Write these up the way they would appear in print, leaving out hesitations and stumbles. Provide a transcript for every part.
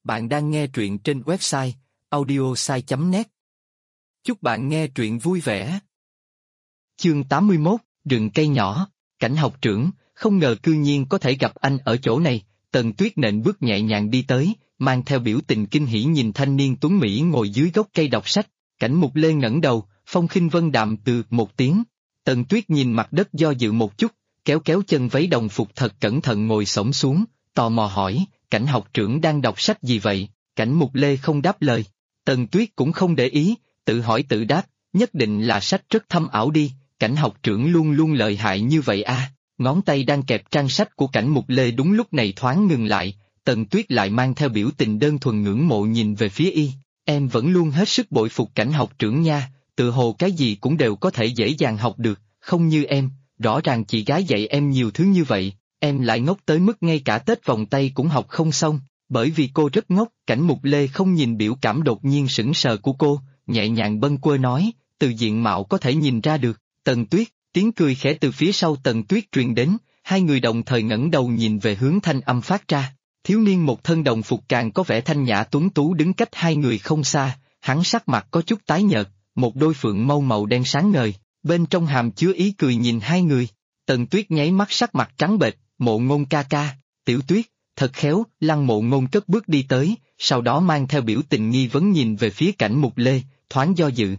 Bạn đang nghe truyện trên website audiosai.net. Chúc bạn nghe truyện vui vẻ. Chương 81, rừng cây nhỏ. Cảnh học trưởng, không ngờ cư nhiên có thể gặp anh ở chỗ này. Tần Tuyết nện bước nhẹ nhàng đi tới, mang theo biểu tình kinh hỉ nhìn thanh niên tuấn Mỹ ngồi dưới gốc cây đọc sách. Cảnh Mục Lê ngẩng đầu, phong khinh vân đạm từ một tiếng. Tần Tuyết nhìn mặt đất do dự một chút, kéo kéo chân váy đồng phục thật cẩn thận ngồi xổm xuống, tò mò hỏi, Cảnh học trưởng đang đọc sách gì vậy? Cảnh Mục Lê không đáp lời. Tần Tuyết cũng không để ý, tự hỏi tự đáp, nhất định là sách rất thâm ảo đi, Cảnh học trưởng luôn luôn lợi hại như vậy à? Ngón tay đang kẹp trang sách của Cảnh Mục Lê đúng lúc này thoáng ngừng lại, Tần Tuyết lại mang theo biểu tình đơn thuần ngưỡng mộ nhìn về phía y. Em vẫn luôn hết sức bội phục Cảnh học trưởng nha, tự hồ cái gì cũng đều có thể dễ dàng học được, không như em, rõ ràng chị gái dạy em nhiều thứ như vậy, em lại ngốc tới mức ngay cả tết vòng tay cũng học không xong, bởi vì cô rất ngốc. Cảnh Mục Lê không nhìn biểu cảm đột nhiên sững sờ của cô, nhẹ nhàng bâng quơ nói, từ diện mạo có thể nhìn ra được. Tần Tuyết, tiếng cười khẽ từ phía sau Tần Tuyết truyền đến, hai người đồng thời ngẩng đầu nhìn về hướng thanh âm phát ra. Thiếu niên một thân đồng phục càng có vẻ thanh nhã tuấn tú đứng cách hai người không xa, hắn sắc mặt có chút tái nhợt, một đôi phượng mâu màu đen sáng ngời, bên trong hàm chứa ý cười nhìn hai người. Tần Tuyết nháy mắt sắc mặt trắng bệch, Mộ Ngôn ca ca, Tiểu Tuyết, thật khéo. Lăng Mộ Ngôn cất bước đi tới, sau đó mang theo biểu tình nghi vấn nhìn về phía Cảnh Mục Lê, thoáng do dự,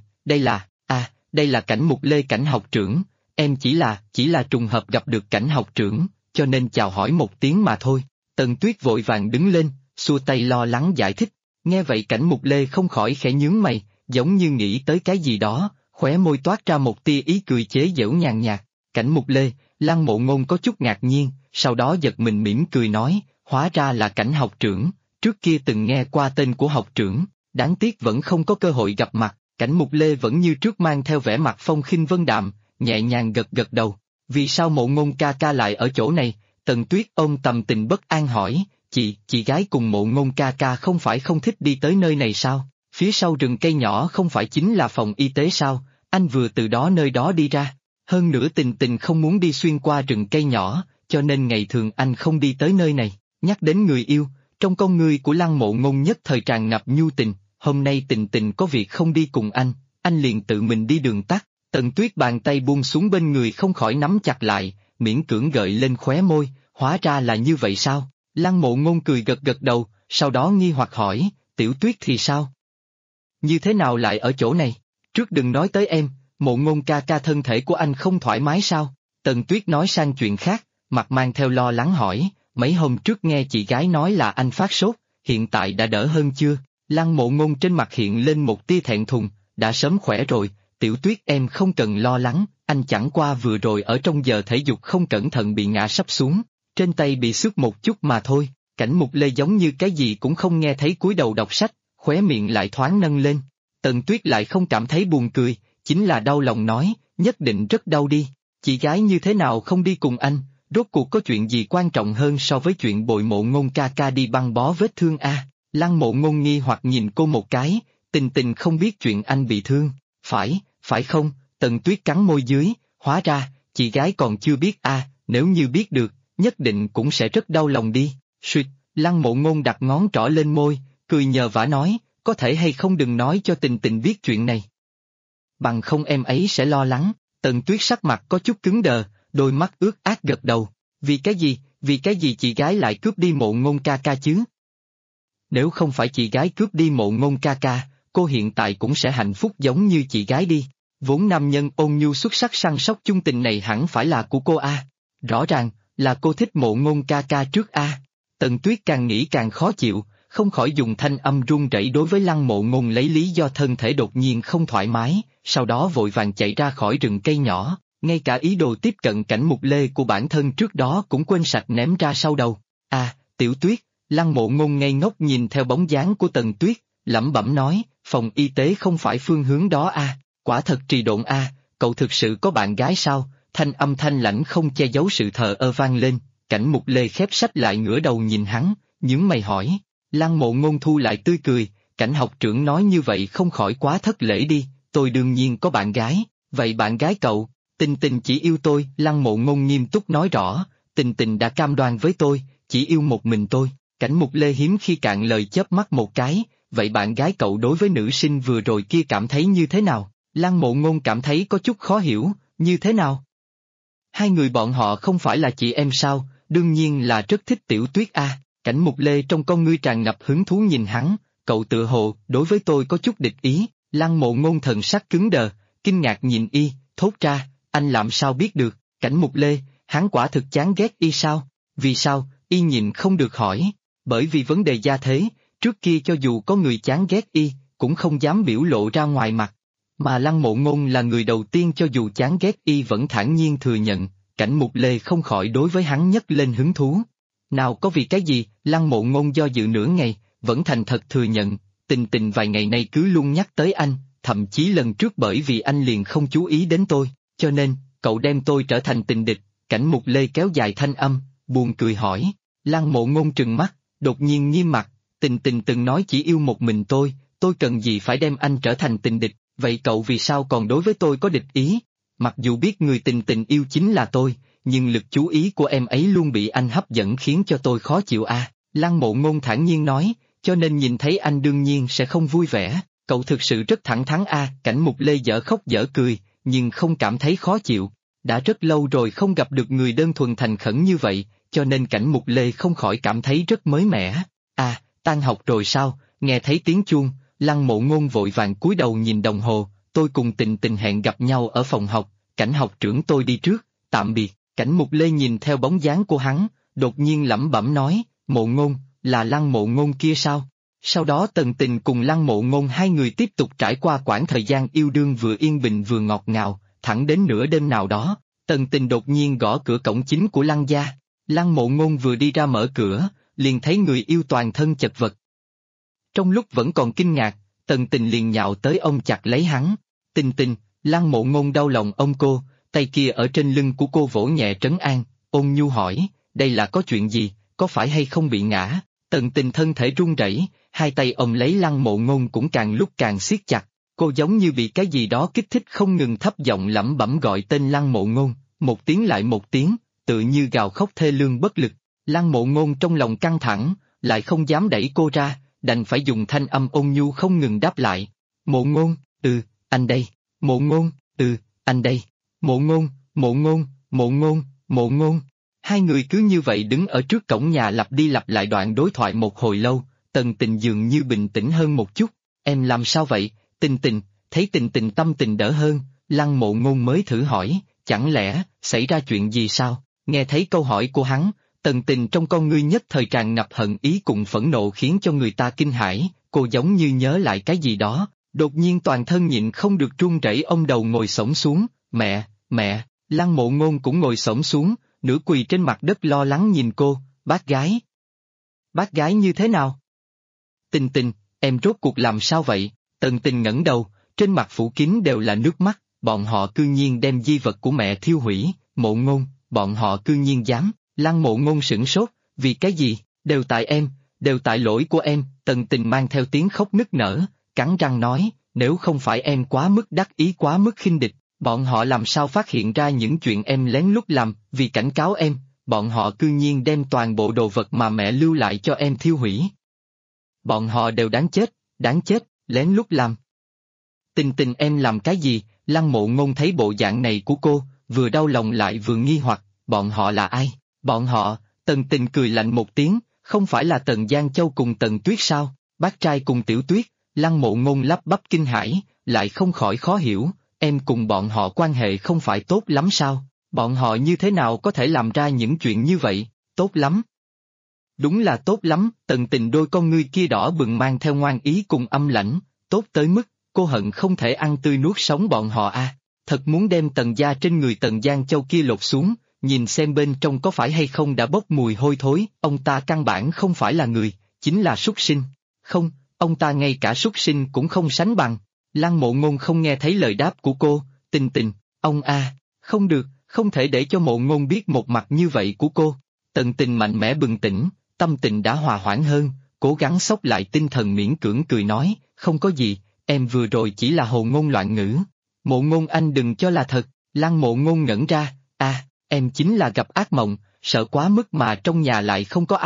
đây là Cảnh Mục Lê Cảnh học trưởng, em chỉ là trùng hợp gặp được Cảnh học trưởng, cho nên chào hỏi một tiếng mà thôi. Tần Tuyết vội vàng đứng lên, xua tay lo lắng giải thích, nghe vậy Cảnh Mục Lê không khỏi khẽ nhướng mày, giống như nghĩ tới cái gì đó, khóe môi toát ra một tia ý cười chế giễu nhàn nhạt. Cảnh Mục Lê, Lăng Mộ Ngôn có chút ngạc nhiên, sau đó giật mình mỉm cười nói, hóa ra là Cảnh học trưởng, trước kia từng nghe qua tên của học trưởng, đáng tiếc vẫn không có cơ hội gặp mặt. Cảnh Mục Lê vẫn như trước mang theo vẻ mặt phong khinh vân đạm, nhẹ nhàng gật gật đầu. Vì sao Mộ Ngôn ca ca lại ở chỗ này? Tần Tuyết ôm tâm tình bất an hỏi, chị gái cùng Mộ Ngôn ca ca không phải không thích đi tới nơi này sao? Phía sau rừng cây nhỏ không phải chính là phòng y tế sao? Anh vừa từ nơi đó đi ra. Hơn nữa Tình Tình không muốn đi xuyên qua rừng cây nhỏ, cho nên ngày thường anh không đi tới nơi này. Nhắc đến người yêu, trong con ngươi của Lăng Mộ Ngôn nhất thời tràn ngập nhu tình. Hôm nay Tình Tình có việc không đi cùng anh liền tự mình đi đường tắt. Tần Tuyết bàn tay buông xuống bên người không khỏi nắm chặt lại, miễn cưỡng gợi lên khóe môi, hóa ra là như vậy sao? Lăng Mộ Ngôn cười gật gật đầu, sau đó nghi hoặc hỏi, Tiểu Tuyết thì sao? Như thế nào lại ở chỗ này? Trước đừng nói tới em, Mộ Ngôn ca ca thân thể của anh không thoải mái sao? Tần Tuyết nói sang chuyện khác, mặt mang theo lo lắng hỏi, mấy hôm trước nghe chị gái nói là anh phát sốt, hiện tại đã đỡ hơn chưa? Lăng Mộ Ngôn trên mặt hiện lên một tia thẹn thùng, đã sớm khỏe rồi, Tiểu Tuyết em không cần lo lắng, anh chẳng qua vừa rồi ở trong giờ thể dục không cẩn thận bị ngã sắp xuống, trên tay bị xước một chút mà thôi. Cảnh Mục Lê giống như cái gì cũng không nghe thấy cúi đầu đọc sách, khóe miệng lại thoáng nâng lên. Tần Tuyết lại không cảm thấy buồn cười, chính là đau lòng nói, nhất định rất đau đi, chị gái như thế nào không đi cùng anh, rốt cuộc có chuyện gì quan trọng hơn so với chuyện bội Mộ Ngôn ca ca đi băng bó vết thương a? Lăng Mộ Ngôn nghi hoặc nhìn cô một cái, Tình Tình không biết chuyện anh bị thương, phải không? Tần Tuyết cắn môi dưới, hóa ra, chị gái còn chưa biết a, nếu như biết được, nhất định cũng sẽ rất đau lòng đi. Suýt, Lăng Mộ Ngôn đặt ngón trỏ lên môi, cười nhờ vả nói, có thể hay không đừng nói cho Tình Tình biết chuyện này. Bằng không em ấy sẽ lo lắng. Tần Tuyết sắc mặt có chút cứng đờ, đôi mắt ướt át gật đầu, vì cái gì chị gái lại cướp đi Mộ Ngôn ca ca chứ? Nếu không phải chị gái cướp đi Mộ Ngôn ca ca, cô hiện tại cũng sẽ hạnh phúc giống như chị gái đi. Vốn nam nhân ôn nhu xuất sắc săn sóc chung tình này hẳn phải là của cô a. Rõ ràng, là cô thích Mộ Ngôn ca ca trước a. Tần Tuyết càng nghĩ càng khó chịu, không khỏi dùng thanh âm run rẩy đối với Lăng Mộ Ngôn lấy lý do thân thể đột nhiên không thoải mái, sau đó vội vàng chạy ra khỏi rừng cây nhỏ, ngay cả ý đồ tiếp cận Cảnh Mục Lê của bản thân trước đó cũng quên sạch ném ra sau đầu. Tiểu Tuyết. Lăng Mộ Ngôn ngây ngốc nhìn theo bóng dáng của Tần Tuyết, lẩm bẩm nói, phòng y tế không phải phương hướng đó a, quả thật trì độn a, cậu thực sự có bạn gái sao? Thanh âm thanh lãnh không che giấu sự thờ ơ vang lên. Cảnh Mục Lê khép sách lại ngửa đầu nhìn hắn, nhướng mày hỏi. Lăng Mộ Ngôn thu lại tươi cười, Cảnh học trưởng nói như vậy không khỏi quá thất lễ đi, tôi đương nhiên có bạn gái, vậy bạn gái cậu? Tình Tình chỉ yêu tôi. Lăng Mộ Ngôn nghiêm túc nói rõ, Tình Tình đã cam đoan với tôi, chỉ yêu một mình tôi. Cảnh Mục Lê hiếm khi cạn lời chớp mắt một cái, vậy bạn gái cậu đối với nữ sinh vừa rồi kia cảm thấy như thế nào? Lăng Mộ Ngôn cảm thấy có chút khó hiểu, như thế nào? Hai người bọn họ không phải là chị em sao, đương nhiên là rất thích Tiểu Tuyết a. Cảnh Mục Lê trong con ngươi tràn ngập hứng thú nhìn hắn, cậu tựa hồ, đối với tôi có chút địch ý, Lăng Mộ Ngôn thần sắc cứng đờ, kinh ngạc nhìn y, thốt ra, anh làm sao biết được, Cảnh Mục Lê, hắn quả thực chán ghét y sao? Vì sao, y nhìn không được hỏi, bởi vì vấn đề gia thế, trước kia cho dù có người chán ghét y, cũng không dám biểu lộ ra ngoài mặt. Mà Lăng Mộ Ngôn là người đầu tiên cho dù chán ghét y vẫn thản nhiên thừa nhận, Cảnh Mục Lê không khỏi đối với hắn nhấc lên hứng thú. Nào có vì cái gì, Lăng Mộ Ngôn do dự nửa ngày, vẫn thành thật thừa nhận, Tình Tình vài ngày nay cứ luôn nhắc tới anh, thậm chí lần trước bởi vì anh liền không chú ý đến tôi, cho nên, cậu đem tôi trở thành tình địch. Cảnh Mục Lê kéo dài thanh âm, buồn cười hỏi. Lăng Mộ Ngôn trừng mắt, đột nhiên nghiêm mặt, Tình Tình từng nói chỉ yêu một mình tôi cần gì phải đem anh trở thành tình địch, vậy cậu vì sao còn đối với tôi có địch ý? Mặc dù biết người Tình Tình yêu chính là tôi, nhưng lực chú ý của em ấy luôn bị anh hấp dẫn khiến cho tôi khó chịu a. Lăng Mộ Ngôn thản nhiên nói, cho nên nhìn thấy anh đương nhiên sẽ không vui vẻ, cậu thực sự rất thẳng thắn a. Cảnh Mục Lê dở khóc dở cười, nhưng không cảm thấy khó chịu. Đã rất lâu rồi không gặp được người đơn thuần thành khẩn như vậy, cho nên Cảnh Mục Lê không khỏi cảm thấy rất mới mẻ. À, tan học rồi sao? Nghe thấy tiếng chuông, Lăng Mộ Ngôn vội vàng cúi đầu nhìn đồng hồ, tôi cùng Tình Tình hẹn gặp nhau ở phòng học, Cảnh học trưởng tôi đi trước, tạm biệt. Cảnh Mục Lê nhìn theo bóng dáng của hắn, đột nhiên lẩm bẩm nói, Mộ Ngôn, là Lăng Mộ Ngôn kia sao? Sau đó Tần Tình cùng Lăng Mộ Ngôn hai người tiếp tục trải qua quãng thời gian yêu đương vừa yên bình vừa ngọt ngào, thẳng đến nửa đêm nào đó, Tần Tình đột nhiên gõ cửa cổng chính của Lăng gia. Lăng Mộ Ngôn vừa đi ra mở cửa, liền thấy người yêu toàn thân chật vật. Trong lúc vẫn còn kinh ngạc, Tần Tình liền nhào tới ôm chặt lấy hắn. Tình Tình, Lăng Mộ Ngôn đau lòng ôm cô, tay kia ở trên lưng của cô vỗ nhẹ trấn an, ôn nhu hỏi, đây là có chuyện gì, có phải hay không bị ngã? Tần Tình thân thể run rẩy, hai tay ôm lấy Lăng Mộ Ngôn cũng càng lúc càng siết chặt, cô giống như bị cái gì đó kích thích không ngừng thấp giọng lẩm bẩm gọi tên Lăng Mộ Ngôn, một tiếng lại một tiếng, tự như gào khóc thê lương bất lực. Lăng Mộ Ngôn trong lòng căng thẳng, lại không dám đẩy cô ra, đành phải dùng thanh âm ôn nhu không ngừng đáp lại. Mộ Ngôn, anh đây. Mộ Ngôn, anh đây. Mộ Ngôn, Mộ Ngôn, Mộ Ngôn, Mộ Ngôn. Hai người cứ như vậy đứng ở trước cổng nhà lặp đi lặp lại đoạn đối thoại một hồi lâu, Tần Tình dường như bình tĩnh hơn một chút. Em làm sao vậy, Tình Tình? Thấy Tình Tình tâm tình đỡ hơn, Lăng Mộ Ngôn mới thử hỏi, chẳng lẽ, xảy ra chuyện gì sao? Nghe thấy câu hỏi của hắn, Tần Tình trong con ngươi nhất thời tràn ngập hận ý cùng phẫn nộ khiến cho người ta kinh hãi, cô giống như nhớ lại cái gì đó, đột nhiên toàn thân nhịn không được run rẩy ôm đầu ngồi xổm xuống, mẹ, Lăng Mộ Ngôn cũng ngồi xổm xuống, nửa quỳ trên mặt đất lo lắng nhìn cô, bác gái. Bác gái như thế nào? Tình Tình, em rốt cuộc làm sao vậy? Tần Tình ngẩng đầu, trên mặt phủ kín đều là nước mắt, bọn họ cư nhiên đem di vật của mẹ thiêu hủy, Mộ Ngôn, bọn họ cư nhiên dám. Lăng Mộ Ngôn sửng sốt, vì cái gì, đều tại em, đều tại lỗi của em. Tần Tình mang theo tiếng khóc nức nở, cắn răng nói, nếu không phải em quá mức đắc ý quá mức khinh địch, bọn họ làm sao phát hiện ra những chuyện em lén lút làm, vì cảnh cáo em, bọn họ cư nhiên đem toàn bộ đồ vật mà mẹ lưu lại cho em thiêu hủy. Bọn họ đều đáng chết, lén lút làm. Tình Tình em làm cái gì? Lăng Mộ Ngôn thấy bộ dạng này của cô, vừa đau lòng lại vừa nghi hoặc, bọn họ là ai? Bọn họ, Tần Tình cười lạnh một tiếng, không phải là Tần Giang Châu cùng Tần Tuyết sao? Bác trai cùng Tiểu Tuyết. Lăng Mộ Ngôn lắp bắp kinh hãi, lại không khỏi khó hiểu, em cùng bọn họ quan hệ không phải tốt lắm sao? Bọn họ như thế nào có thể làm ra những chuyện như vậy? Tốt lắm. Đúng là tốt lắm, Tần Tình đôi con ngươi kia đỏ bừng mang theo ngoan ý cùng âm lãnh, tốt tới mức, cô hận không thể ăn tươi nuốt sống bọn họ a. Thật muốn đem Tần gia trên người Tần Giang Châu kia lột xuống, nhìn xem bên trong có phải hay không đã bốc mùi hôi thối, ông ta căn bản không phải là người, chính là súc sinh. Không, ông ta ngay cả súc sinh cũng không sánh bằng. Lăng Mộ Ngôn không nghe thấy lời đáp của cô, Tình Tình, ông không được, không thể để cho Mộ Ngôn biết một mặt như vậy của cô. Tần Tình mạnh mẽ bừng tỉnh, tâm tình đã hòa hoãn hơn, cố gắng xốc lại tinh thần miễn cưỡng cười nói, không có gì, em vừa rồi chỉ là hồ ngôn loạn ngữ. Mộ Ngôn anh đừng cho là thật. Lăng Mộ Ngôn ngẩn ra, em chính là gặp ác mộng, sợ quá mức mà trong nhà lại không có ai,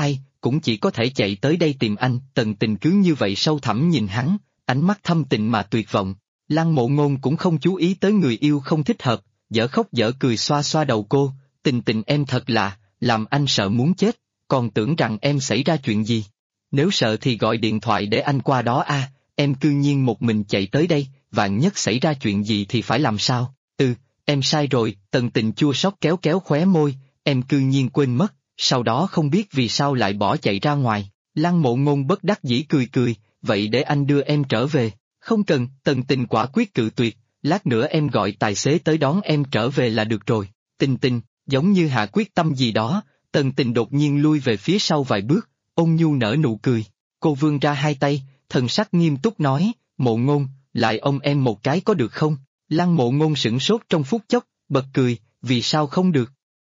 cũng chỉ có thể chạy tới đây tìm anh. Tần Tình cứ như vậy sâu thẳm nhìn hắn, ánh mắt thâm tình mà tuyệt vọng. Lăng Mộ Ngôn cũng không chú ý tới người yêu không thích hợp, dở khóc dở cười xoa xoa đầu cô. Tình Tình em thật là, làm anh sợ muốn chết, còn tưởng rằng em xảy ra chuyện gì. Nếu sợ thì gọi điện thoại để anh qua đó a. Em cư nhiên một mình chạy tới đây, vạn nhất xảy ra chuyện gì thì phải làm sao? Em sai rồi. Tần Tình chua xót kéo kéo khóe môi, em cư nhiên quên mất, sau đó không biết vì sao lại bỏ chạy ra ngoài. Lăng Mộ Ngôn bất đắc dĩ cười cười, vậy để anh đưa em trở về. Không cần. Tần Tình quả quyết cự tuyệt, lát nữa em gọi tài xế tới đón em trở về là được rồi. Tình Tình, giống như hạ quyết tâm gì đó, Tần Tình đột nhiên lui về phía sau vài bước, ôn nhu nở nụ cười. Cô vươn ra hai tay, thần sắc nghiêm túc nói, Mộ Ngôn, lại ôm em một cái có được không? Lăng Mộ Ngôn sửng sốt trong phút chốc, bật cười, vì sao không được?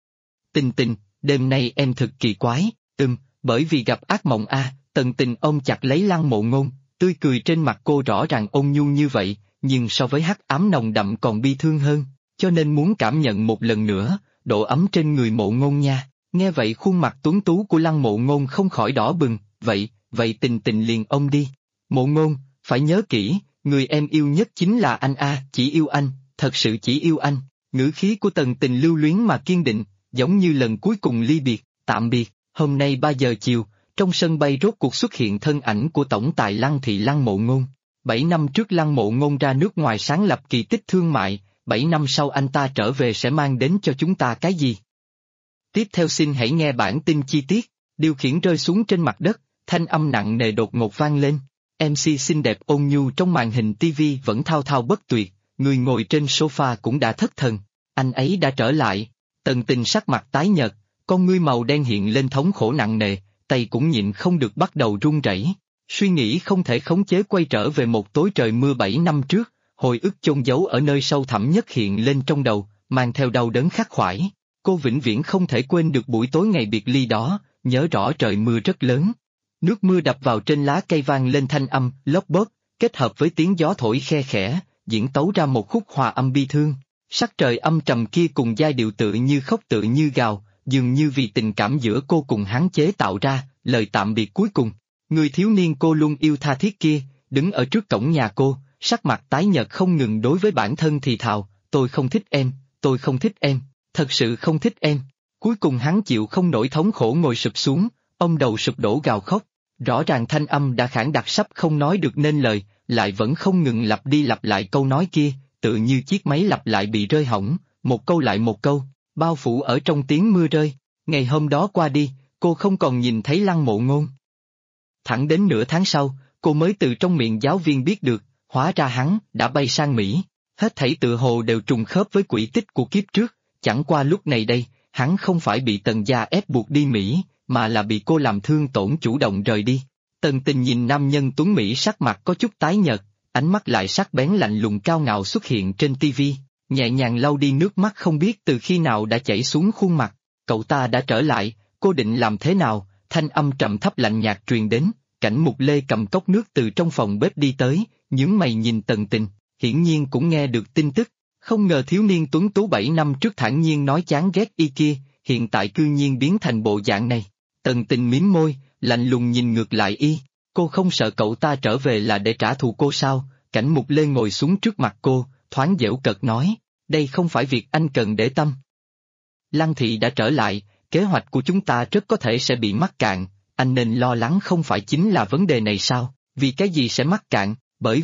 Tình Tình, đêm nay em thực kỳ quái. Bởi vì gặp ác mộng a. Tần Tình ôm chặt lấy Lăng Mộ Ngôn, tươi cười trên mặt cô rõ ràng ôn nhu như vậy, nhưng so với hắc ám nồng đậm còn bi thương hơn, cho nên muốn cảm nhận một lần nữa, độ ấm trên người Mộ Ngôn nha. Nghe vậy khuôn mặt tuấn tú của Lăng Mộ Ngôn không khỏi đỏ bừng, vậy Tình Tình liền ôm đi. Mộ Ngôn, phải nhớ kỹ, người em yêu nhất chính là anh a, chỉ yêu anh, thật sự chỉ yêu anh. Ngữ khí của Tần Tình lưu luyến mà kiên định, giống như lần cuối cùng ly biệt, tạm biệt. Hôm nay 3 giờ chiều, trong sân bay rốt cuộc xuất hiện thân ảnh của tổng tài Lăng Thị Lăng Mộ Ngôn. 7 năm trước Lăng Mộ Ngôn ra nước ngoài sáng lập kỳ tích thương mại, 7 năm sau anh ta trở về sẽ mang đến cho chúng ta cái gì? Tiếp theo xin hãy nghe bản tin chi tiết. Điều khiển rơi xuống trên mặt đất, thanh âm nặng nề đột ngột vang lên. MC xinh đẹp ôn nhu trong màn hình TV vẫn thao thao bất tuyệt, người ngồi trên sofa cũng đã thất thần. Anh ấy đã trở lại. Tần Tình sắc mặt tái nhợt, con ngươi màu đen hiện lên thống khổ nặng nề, tay cũng nhịn không được bắt đầu run rẩy. Suy nghĩ không thể khống chế quay trở về một tối trời mưa 7 năm trước, hồi ức chôn giấu ở nơi sâu thẳm nhất hiện lên trong đầu, mang theo đau đớn khắc khoải. Cô vĩnh viễn không thể quên được buổi tối ngày biệt ly đó, nhớ rõ trời mưa rất lớn. Nước mưa đập vào trên lá cây vang lên thanh âm, lốp bốp, kết hợp với tiếng gió thổi khe khẽ, diễn tấu ra một khúc hòa âm bi thương. Sắc trời âm trầm kia cùng giai điệu tự như khóc tự như gào, dường như vì tình cảm giữa cô cùng hắn chế tạo ra, lời tạm biệt cuối cùng. Người thiếu niên cô luôn yêu tha thiết kia, đứng ở trước cổng nhà cô, sắc mặt tái nhợt không ngừng đối với bản thân thì thào, tôi không thích em, tôi không thích em, thật sự không thích em. Cuối cùng hắn chịu không nổi thống khổ ngồi sụp xuống, ông đầu sụp đổ gào khóc. Rõ ràng thanh âm đã khản đặc sắp không nói được nên lời, lại vẫn không ngừng lặp đi lặp lại câu nói kia, tự như chiếc máy lặp lại bị rơi hỏng, một câu lại một câu, bao phủ ở trong tiếng mưa rơi. Ngày hôm đó qua đi, cô không còn nhìn thấy Lăng Mộ Ngôn. Thẳng đến nửa tháng sau, cô mới từ trong miệng giáo viên biết được, hóa ra hắn đã bay sang Mỹ. Hết thảy tự hồ đều trùng khớp với quỹ tích của kiếp trước, chẳng qua lúc này đây, hắn không phải bị Tần gia ép buộc đi Mỹ, mà là bị cô làm thương tổn chủ động rời đi. Tần Tình nhìn nam nhân tuấn Mỹ sắc mặt có chút tái nhợt, ánh mắt lại sắc bén lạnh lùng cao ngạo xuất hiện trên TV, nhẹ nhàng lau đi nước mắt không biết từ khi nào đã chảy xuống khuôn mặt. Cậu ta đã trở lại, cô định làm thế nào? Thanh âm trầm thấp lạnh nhạt truyền đến. Cảnh Mục Lê cầm cốc nước từ trong phòng bếp đi tới, nhướng mày nhìn Tần Tình, hiển nhiên cũng nghe được tin tức. Không ngờ thiếu niên tuấn tú 7 năm trước thản nhiên nói chán ghét y kia, hiện tại cư nhiên biến thành bộ dạng này. Tần Tình mím môi, lạnh lùng nhìn ngược lại y. Cô không sợ cậu ta trở về là để trả thù cô sao? Cảnh Mục Lê ngồi xuống trước mặt cô, thoáng giễu cợt nói, đây không phải việc anh cần để tâm. Lăng Thị đã trở lại, kế hoạch của chúng ta rất có thể sẽ bị mắc cạn, anh nên lo lắng không phải chính là vấn đề này sao? Vì cái gì sẽ mắc cạn?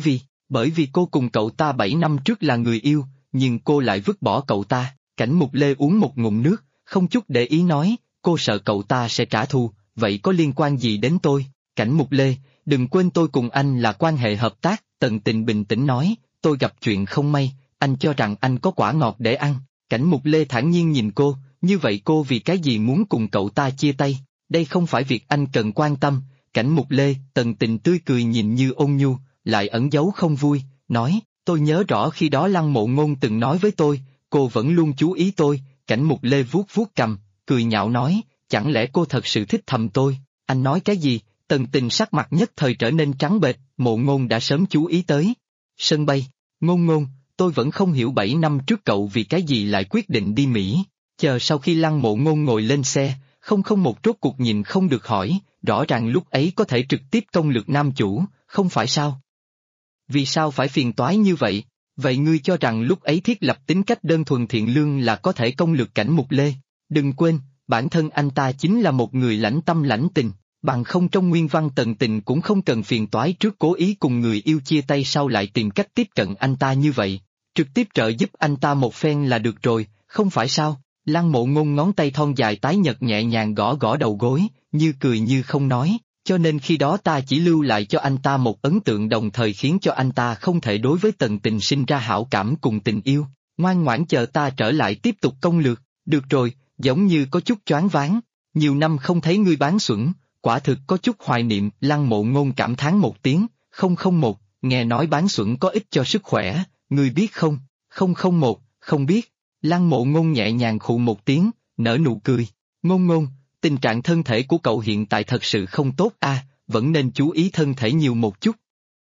Bởi vì cô cùng cậu ta 7 năm trước là người yêu, nhưng cô lại vứt bỏ cậu ta. Cảnh Mục Lê uống một ngụm nước, không chút để ý nói, cô sợ cậu ta sẽ trả thù, vậy có liên quan gì đến tôi? Cảnh Mục Lê, đừng quên tôi cùng anh là quan hệ hợp tác. Tần Tình bình tĩnh nói, tôi gặp chuyện không may, anh cho rằng anh có quả ngọt để ăn. Cảnh Mục Lê thản nhiên nhìn cô, như vậy cô vì cái gì muốn cùng cậu ta chia tay? Đây không phải việc anh cần quan tâm. Cảnh Mục Lê, Tần Tình tươi cười nhìn như ôn nhu, lại ẩn giấu không vui, nói, tôi nhớ rõ khi đó Lăng Mộ Ngôn từng nói với tôi, cô vẫn luôn chú ý tôi. Cảnh Mục Lê vuốt vuốt cằm, cười nhạo nói, chẳng lẽ cô thật sự thích thầm tôi? Anh nói cái gì? Tần Tình sắc mặt nhất thời trở nên trắng bệch, Mộ Ngôn đã sớm chú ý tới. Sân bay, Ngôn, tôi vẫn không hiểu 7 năm trước cậu vì cái gì lại quyết định đi Mỹ. Chờ sau khi Lăng Mộ Ngôn ngồi lên xe, 001 rốt cuộc nhìn không được hỏi, rõ ràng lúc ấy có thể trực tiếp công lược nam chủ, không phải sao? Vì sao phải phiền toái như vậy? Vậy ngươi cho rằng lúc ấy thiết lập tính cách đơn thuần thiện lương là có thể công lược Cảnh Mục Lê? Đừng quên, bản thân anh ta chính là một người lãnh tâm lãnh tình, bằng không trong nguyên văn Tần Tình cũng không cần phiền toái trước cố ý cùng người yêu chia tay sau lại tìm cách tiếp cận anh ta như vậy. Trực tiếp trợ giúp anh ta một phen là được rồi, không phải sao? Lăng Mộ Ngôn ngón tay thon dài tái nhợt nhẹ nhàng gõ gõ đầu gối, như cười như không nói, cho nên khi đó ta chỉ lưu lại cho anh ta một ấn tượng đồng thời khiến cho anh ta không thể đối với Tần Tình sinh ra hảo cảm cùng tình yêu, ngoan ngoãn chờ ta trở lại tiếp tục công lược, được rồi, giống như có chút choáng váng, nhiều năm không thấy ngươi bán xuẩn, quả thực có chút hoài niệm. Lăng Mộ Ngôn cảm thán một tiếng, 001, nghe nói bán xuẩn có ích cho sức khỏe, ngươi biết không? 001, không biết. Lăng Mộ Ngôn nhẹ nhàng khụ một tiếng, nở nụ cười. Ngôn Ngôn, tình trạng thân thể của cậu hiện tại thật sự không tốt vẫn nên chú ý thân thể nhiều một chút.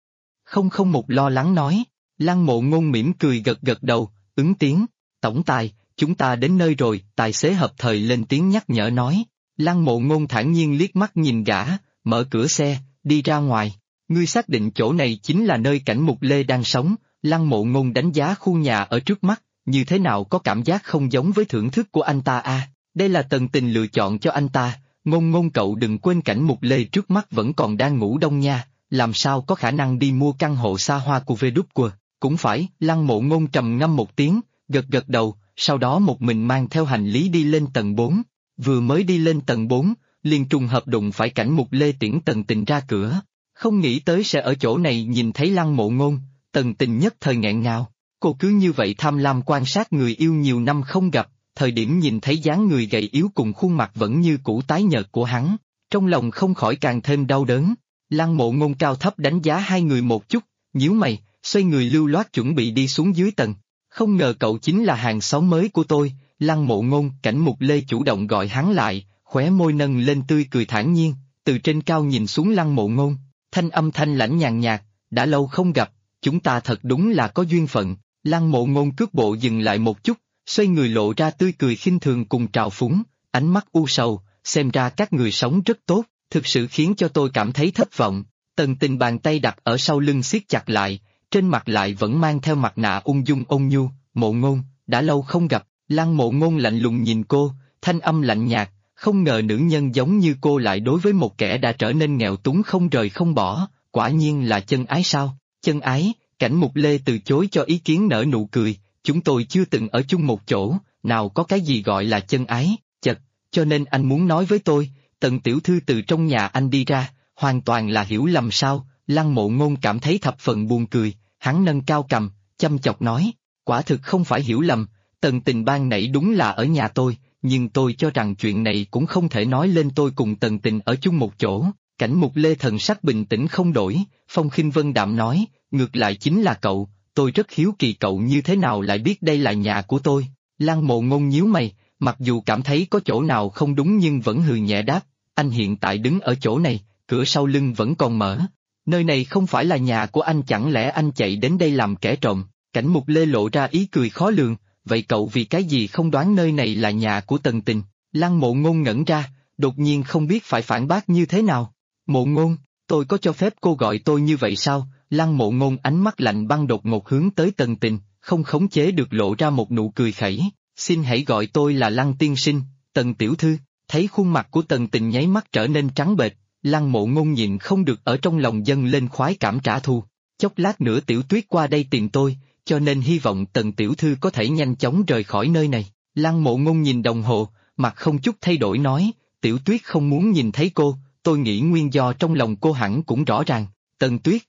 001 lo lắng nói. Lăng Mộ Ngôn mỉm cười gật gật đầu, ứng tiếng. Tổng tài, chúng ta đến nơi rồi, tài xế hợp thời lên tiếng nhắc nhở nói. Lăng Mộ Ngôn thản nhiên liếc mắt nhìn gã, mở cửa xe, đi ra ngoài. Ngươi xác định chỗ này chính là nơi Cảnh Mục Lê đang sống? Lăng Mộ Ngôn đánh giá khu nhà ở trước mắt, như thế nào có cảm giác không giống với thưởng thức của anh ta đây là Tần Tình lựa chọn cho anh ta. Ngôn Ngôn cậu đừng quên Cảnh Mục Lê trước mắt vẫn còn đang ngủ đông nha, làm sao có khả năng đi mua căn hộ xa hoa của VW, cũng phải. Lăng Mộ Ngôn trầm ngâm một tiếng, gật gật đầu, sau đó một mình mang theo hành lý đi lên tầng 4. Vừa mới đi lên tầng 4, liền trùng hợp đụng phải Cảnh Mục Lê tiễn Tần Tình ra cửa. Không nghĩ tới sẽ ở chỗ này nhìn thấy Lăng Mộ Ngôn, Tần Tình nhất thời nghẹn ngào. Cô cứ như vậy tham lam quan sát người yêu nhiều năm không gặp, thời điểm nhìn thấy dáng người gầy yếu cùng khuôn mặt vẫn như cũ tái nhợt của hắn, trong lòng không khỏi càng thêm đau đớn. Lăng Mộ Ngôn cao thấp đánh giá hai người một chút, nhíu mày, xoay người lưu loát chuẩn bị đi xuống dưới tầng. Không ngờ cậu chính là hàng xóm mới của tôi. Lăng Mộ Ngôn. Cảnh Mục Lê chủ động gọi hắn lại, khóe môi nâng lên tươi cười thản nhiên, từ trên cao nhìn xuống Lăng Mộ Ngôn, thanh âm thanh lãnh nhàn nhạt, đã lâu không gặp, chúng ta thật đúng là có duyên phận. Lăng Mộ Ngôn cước bộ dừng lại một chút, xoay người lộ ra tươi cười khinh thường cùng trào phúng, ánh mắt u sầu, xem ra các người sống rất tốt, thực sự khiến cho tôi cảm thấy thất vọng. Tần Tình bàn tay đặt ở sau lưng siết chặt lại, trên mặt lại vẫn mang theo mặt nạ ung dung ôn nhu. Mộ Ngôn, đã lâu không gặp. Lăng Mộ Ngôn lạnh lùng nhìn cô, thanh âm lạnh nhạt, không ngờ nữ nhân giống như cô lại đối với một kẻ đã trở nên nghèo túng không rời không bỏ, quả nhiên là chân ái sao? Chân ái? Cảnh Mục Lê từ chối cho ý kiến nở nụ cười, chúng tôi chưa từng ở chung một chỗ, nào có cái gì gọi là chân ái, chật, cho nên anh muốn nói với tôi, Tần tiểu thư từ trong nhà anh đi ra, hoàn toàn là hiểu lầm sao? Lăng Mộ Ngôn cảm thấy thập phần buồn cười, hắn nâng cao cằm, chăm chọc nói, quả thực không phải hiểu lầm, Tần Tình ban nãy đúng là ở nhà tôi, nhưng tôi cho rằng chuyện này cũng không thể nói lên tôi cùng Tần Tình ở chung một chỗ. Cảnh Mục Lê thần sắc bình tĩnh không đổi, phong khinh vân đạm nói, ngược lại chính là cậu, tôi rất hiếu kỳ cậu như thế nào lại biết đây là nhà của tôi. Lăng Mộ Ngôn nhíu mày, mặc dù cảm thấy có chỗ nào không đúng nhưng vẫn hừ nhẹ đáp, anh hiện tại đứng ở chỗ này, cửa sau lưng vẫn còn mở. Nơi này không phải là nhà của anh, chẳng lẽ anh chạy đến đây làm kẻ trộm? Cảnh Mục Lê lộ ra ý cười khó lường, vậy cậu vì cái gì không đoán nơi này là nhà của Tần Tình? Lăng Mộ Ngôn ngẩn ra, đột nhiên không biết phải phản bác như thế nào. Mộ Ngôn, tôi có cho phép cô gọi tôi như vậy sao? Lăng Mộ Ngôn ánh mắt lạnh băng đột ngột hướng tới Tần Tình, không khống chế được lộ ra một nụ cười khẩy, xin hãy gọi tôi là Lăng tiên sinh, Tần tiểu thư. Thấy khuôn mặt của Tần Tình nháy mắt trở nên trắng bệch, Lăng Mộ Ngôn nhịn không được ở trong lòng dâng lên khoái cảm trả thù. Chốc lát nữa Tiểu Tuyết qua đây tìm tôi, cho nên hy vọng Tần tiểu thư có thể nhanh chóng rời khỏi nơi này. Lăng Mộ Ngôn nhìn đồng hồ, mặt không chút thay đổi nói, Tiểu Tuyết không muốn nhìn thấy cô, tôi nghĩ nguyên do trong lòng cô hẳn cũng rõ ràng. Tần Tuyết.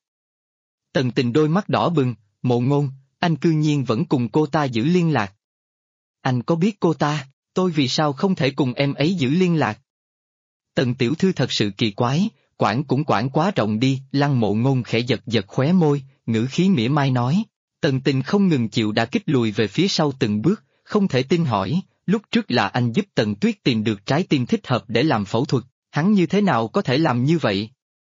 Tần Tình đôi mắt đỏ bừng, Mộ Ngôn, anh cư nhiên vẫn cùng cô ta giữ liên lạc. Anh có biết cô ta, tôi vì sao không thể cùng em ấy giữ liên lạc? Tần tiểu thư thật sự kỳ quái, quản cũng quản quá rộng đi. Lăng Mộ Ngôn khẽ giật giật khóe môi, ngữ khí mỉa mai nói. Tần Tình không ngừng chịu đả kích lùi về phía sau từng bước, không thể tin hỏi, lúc trước là anh giúp Tần Tuyết tìm được trái tim thích hợp để làm phẫu thuật, hắn như thế nào có thể làm như vậy?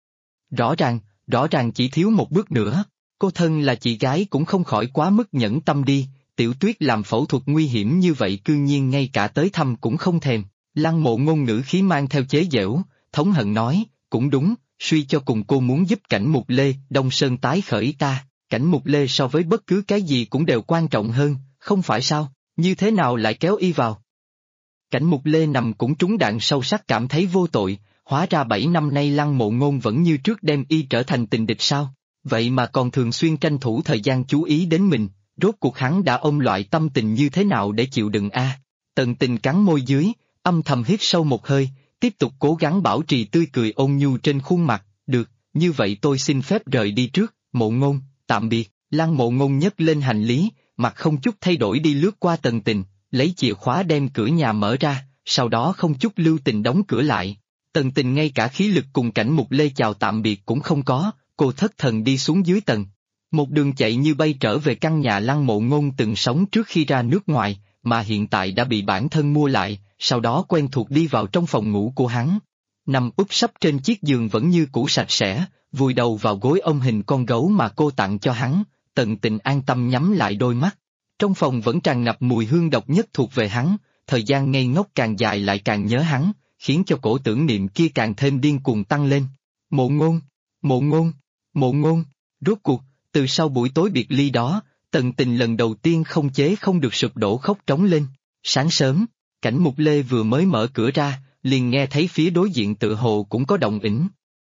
Rõ ràng chỉ thiếu một bước nữa, cô thân là chị gái cũng không khỏi quá mức nhẫn tâm đi, Tiểu Tuyết làm phẫu thuật nguy hiểm như vậy cư nhiên ngay cả tới thăm cũng không thèm. Lăng Mộ Ngôn ngữ khí mang theo chế giễu, thống hận nói, cũng đúng, suy cho cùng cô muốn giúp Cảnh Mục Lê, Đông Sơn tái khởi ta, Cảnh Mục Lê so với bất cứ cái gì cũng đều quan trọng hơn, không phải sao, như thế nào lại kéo y vào. Cảnh Mục Lê nằm cũng trúng đạn sâu sắc cảm thấy vô tội, hóa ra 7 năm nay Lăng Mộ Ngôn vẫn như trước đem y trở thành tình địch sao, vậy mà còn thường xuyên tranh thủ thời gian chú ý đến mình, rốt cuộc hắn đã ôm loại tâm tình như thế nào để chịu đựng a? Tần Tình cắn môi dưới, âm thầm hít sâu một hơi, tiếp tục cố gắng bảo trì tươi cười ôn nhu trên khuôn mặt, được, như vậy tôi xin phép rời đi trước, Mộ Ngôn, tạm biệt. Lăng Mộ Ngôn nhấc lên hành lý, mặt không chút thay đổi đi lướt qua Tần Tình, lấy chìa khóa đem cửa nhà mở ra, sau đó không chút lưu tình đóng cửa lại. Tần Tình ngay cả khí lực cùng Cảnh Mục Lê chào tạm biệt cũng không có, cô thất thần đi xuống dưới tầng. Một đường chạy như bay trở về căn nhà Lăng Mộ Ngôn từng sống trước khi ra nước ngoài, mà hiện tại đã bị bản thân mua lại, sau đó quen thuộc đi vào trong phòng ngủ của hắn. Nằm úp sấp trên chiếc giường vẫn như cũ sạch sẽ, vùi đầu vào gối ôm hình con gấu mà cô tặng cho hắn, Tần Tình an tâm nhắm lại đôi mắt. Trong phòng vẫn tràn ngập mùi hương độc nhất thuộc về hắn, thời gian ngây ngốc càng dài lại càng nhớ hắn, khiến cho cổ tưởng niệm kia càng thêm điên cuồng tăng lên. Mộ Ngôn, Mộ Ngôn, Mộ Ngôn, rốt cuộc, từ sau buổi tối biệt ly đó, Tần Tình lần đầu tiên không chế không được sụp đổ khóc trống lên. Sáng sớm, Cảnh Mục Lê vừa mới mở cửa ra, liền nghe thấy phía đối diện tự hồ cũng có động tĩnh.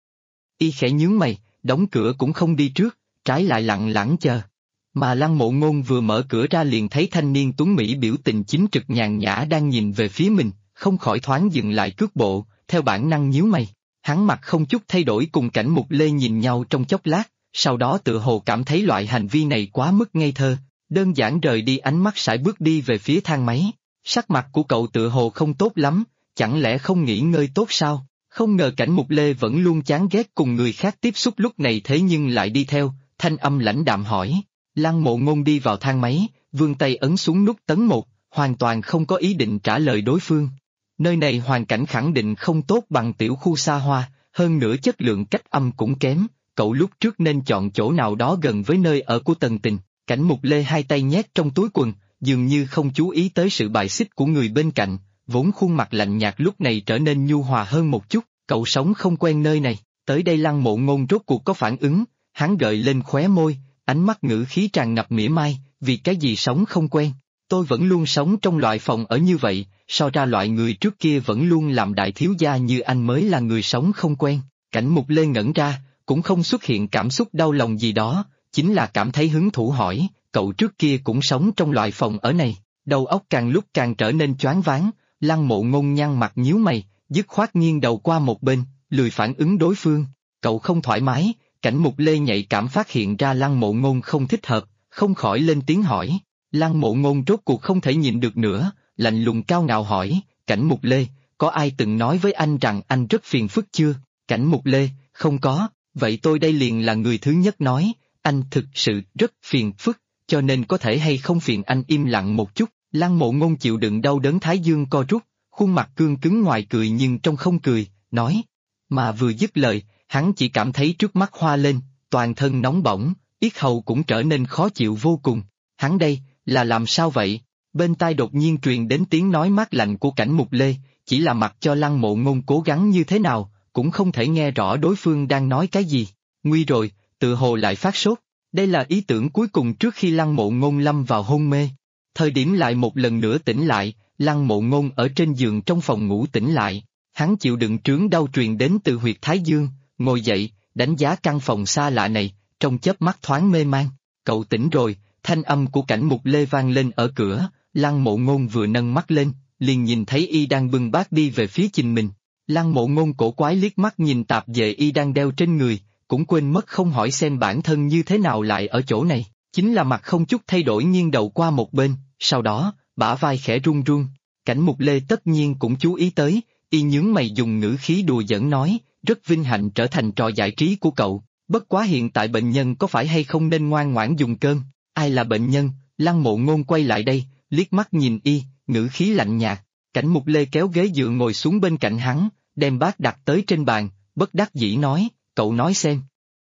Y khẽ nhướng mày, đóng cửa cũng không đi trước, trái lại lặng lặng chờ. Mà Lăng Mộ Ngôn vừa mở cửa ra liền thấy thanh niên tuấn Mỹ biểu tình chính trực nhàn nhã đang nhìn về phía mình, không khỏi thoáng dừng lại cước bộ, theo bản năng nhíu mày. Hắn mặt không chút thay đổi cùng Cảnh Mục Lê nhìn nhau trong chốc lát, sau đó tự hồ cảm thấy loại hành vi này quá mức ngây thơ, đơn giản rời đi ánh mắt sải bước đi về phía thang máy. Sắc mặt của cậu tự hồ không tốt lắm, chẳng lẽ không nghỉ ngơi tốt sao? Không ngờ Cảnh Mục Lê vẫn luôn chán ghét cùng người khác tiếp xúc lúc này thế nhưng lại đi theo, thanh âm lãnh đạm hỏi. Lăng Mộ Ngôn đi vào thang máy, vươn tay ấn xuống nút tấn 1, hoàn toàn không có ý định trả lời đối phương. Nơi này hoàn cảnh khẳng định không tốt bằng tiểu khu xa hoa, hơn nữa chất lượng cách âm cũng kém, cậu lúc trước nên chọn chỗ nào đó gần với nơi ở của Tần Tình. Cảnh Mục Lê hai tay nhét trong túi quần, dường như không chú ý tới sự bài xích của người bên cạnh, vốn khuôn mặt lạnh nhạt lúc này trở nên nhu hòa hơn một chút, cậu sống không quen nơi này, tới đây Lăng Mộ Ngôn rốt cuộc có phản ứng, hắn gợi lên khóe môi, ánh mắt ngữ khí tràn ngập mỉa mai, vì cái gì sống không quen, tôi vẫn luôn sống trong loại phòng ở như vậy, so ra loại người trước kia vẫn luôn làm đại thiếu gia như anh mới là người sống không quen. Cảnh Mục Lê ngẩn ra, cũng không xuất hiện cảm xúc đau lòng gì đó, chính là cảm thấy hứng thú hỏi, cậu trước kia cũng sống trong loại phòng ở này, đầu óc càng lúc càng trở nên choáng váng. Lăng Mộ Ngôn nhăn mặt nhíu mày, dứt khoát nghiêng đầu qua một bên, lười phản ứng đối phương, cậu không thoải mái. Cảnh Mục Lê nhạy cảm phát hiện ra Lăng Mộ Ngôn không thích hợp, không khỏi lên tiếng hỏi. Lăng Mộ Ngôn rốt cuộc không thể nhịn được nữa, lạnh lùng cao ngạo hỏi, Cảnh Mục Lê, có ai từng nói với anh rằng anh rất phiền phức chưa? Cảnh Mục Lê, không có, vậy tôi đây liền là người thứ nhất nói, anh thực sự rất phiền phức, cho nên có thể hay không phiền anh im lặng một chút. Lăng Mộ Ngôn chịu đựng đau đớn thái dương co rút, khuôn mặt cương cứng ngoài cười nhưng trong không cười, nói. Mà vừa dứt lời, hắn chỉ cảm thấy trước mắt hoa lên, toàn thân nóng bỏng, yết hầu cũng trở nên khó chịu vô cùng. Hắn đây, là làm sao vậy? Bên tai đột nhiên truyền đến tiếng nói mát lạnh của Cảnh Mục Lê, chỉ là mặc cho Lăng Mộ Ngôn cố gắng như thế nào, cũng không thể nghe rõ đối phương đang nói cái gì. Nguy rồi, tự hồ lại phát sốt. Đây là ý tưởng cuối cùng trước khi Lăng Mộ Ngôn lâm vào hôn mê. Thời điểm lại một lần nữa tỉnh lại, Lăng Mộ Ngôn ở trên giường trong phòng ngủ tỉnh lại, hắn chịu đựng trướng đau truyền đến từ huyệt thái dương, ngồi dậy, đánh giá căn phòng xa lạ này, trong chớp mắt thoáng mê man. Cậu tỉnh rồi, thanh âm của Cảnh Mục Lê vang lên ở cửa, Lăng Mộ Ngôn vừa nâng mắt lên, liền nhìn thấy y đang bưng bát đi về phía chính mình. Lăng Mộ Ngôn cổ quái liếc mắt nhìn tạp dề y đang đeo trên người, cũng quên mất không hỏi xem bản thân như thế nào lại ở chỗ này, chính là mặt không chút thay đổi nghiêng đầu qua một bên, sau đó, bả vai khẽ run run. Cảnh Mục Lê tất nhiên cũng chú ý tới, y nhướng mày dùng ngữ khí đùa giỡn nói, rất vinh hạnh trở thành trò giải trí của cậu, bất quá hiện tại bệnh nhân có phải hay không nên ngoan ngoãn dùng cơm? Ai là bệnh nhân? Lăng Mộ Ngôn quay lại đây, liếc mắt nhìn y, ngữ khí lạnh nhạt. Cảnh Mục Lê kéo ghế dựa ngồi xuống bên cạnh hắn, đem bát đặt tới trên bàn, bất đắc dĩ nói, cậu nói xem.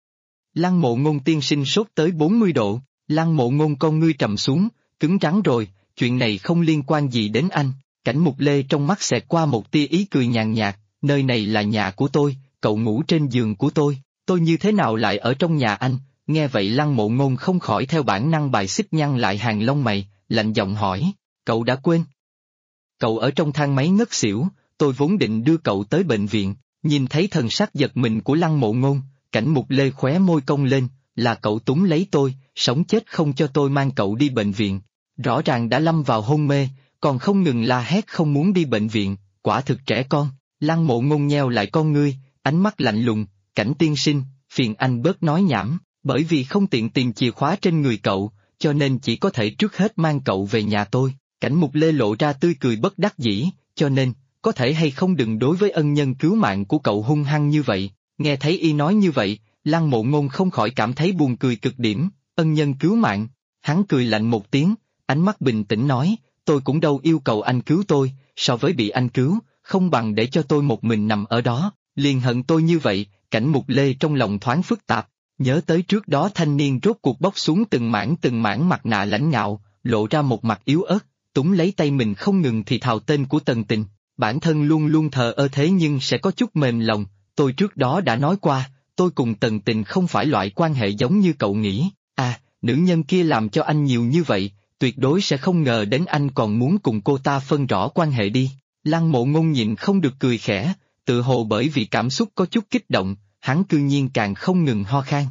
Lăng Mộ Ngôn tiên sinh sốt tới 40 độ, Lăng Mộ Ngôn con ngươi trầm xuống, cứng rắn rồi, chuyện này không liên quan gì đến anh. Cảnh Mục Lê trong mắt xẹt qua một tia ý cười nhàn nhạt, nơi này là nhà của tôi, cậu ngủ trên giường của tôi như thế nào lại ở trong nhà anh? Nghe vậy Lăng Mộ Ngôn không khỏi theo bản năng bài xích nhăn lại hàng lông mày, lạnh giọng hỏi, cậu đã quên? Cậu ở trong thang máy ngất xỉu, tôi vốn định đưa cậu tới bệnh viện, nhìn thấy thần sắc giật mình của Lăng Mộ Ngôn, Cảnh Mục Lê khóe môi cong lên, là cậu túm lấy tôi, sống chết không cho tôi mang cậu đi bệnh viện. Rõ ràng đã lâm vào hôn mê, còn không ngừng la hét không muốn đi bệnh viện, quả thực trẻ con. Lăng Mộ Ngôn nheo lại con ngươi, ánh mắt lạnh lùng, Cảnh tiên sinh, phiền anh bớt nói nhảm, bởi vì không tiện tìm chìa khóa trên người cậu, cho nên chỉ có thể trước hết mang cậu về nhà tôi. Cảnh Mục Lê lộ ra tươi cười bất đắc dĩ, cho nên, có thể hay không đừng đối với ân nhân cứu mạng của cậu hung hăng như vậy. Nghe thấy y nói như vậy, Lăng Mộ Ngôn không khỏi cảm thấy buồn cười cực điểm, ân nhân cứu mạng. Hắn cười lạnh một tiếng, ánh mắt bình tĩnh nói, tôi cũng đâu yêu cầu anh cứu tôi, so với bị anh cứu, không bằng để cho tôi một mình nằm ở đó, liền hận tôi như vậy. Cảnh Mục Lê trong lòng thoáng phức tạp, nhớ tới trước đó thanh niên rốt cuộc bóc xuống từng mảng mặt nạ lãnh ngạo, lộ ra một mặt yếu ớt, túm lấy tay mình không ngừng thì thào tên của Tần Tình. Bản thân luôn luôn thờ ơ thế nhưng sẽ có chút mềm lòng, tôi trước đó đã nói qua, tôi cùng Tần Tình không phải loại quan hệ giống như cậu nghĩ. À, nữ nhân kia làm cho anh nhiều như vậy, tuyệt đối sẽ không ngờ đến anh còn muốn cùng cô ta phân rõ quan hệ đi. Lăng Mộ Ngôn nhịn không được cười khẽ, tự hồ bởi vì cảm xúc có chút kích động, hắn cư nhiên càng không ngừng ho khan.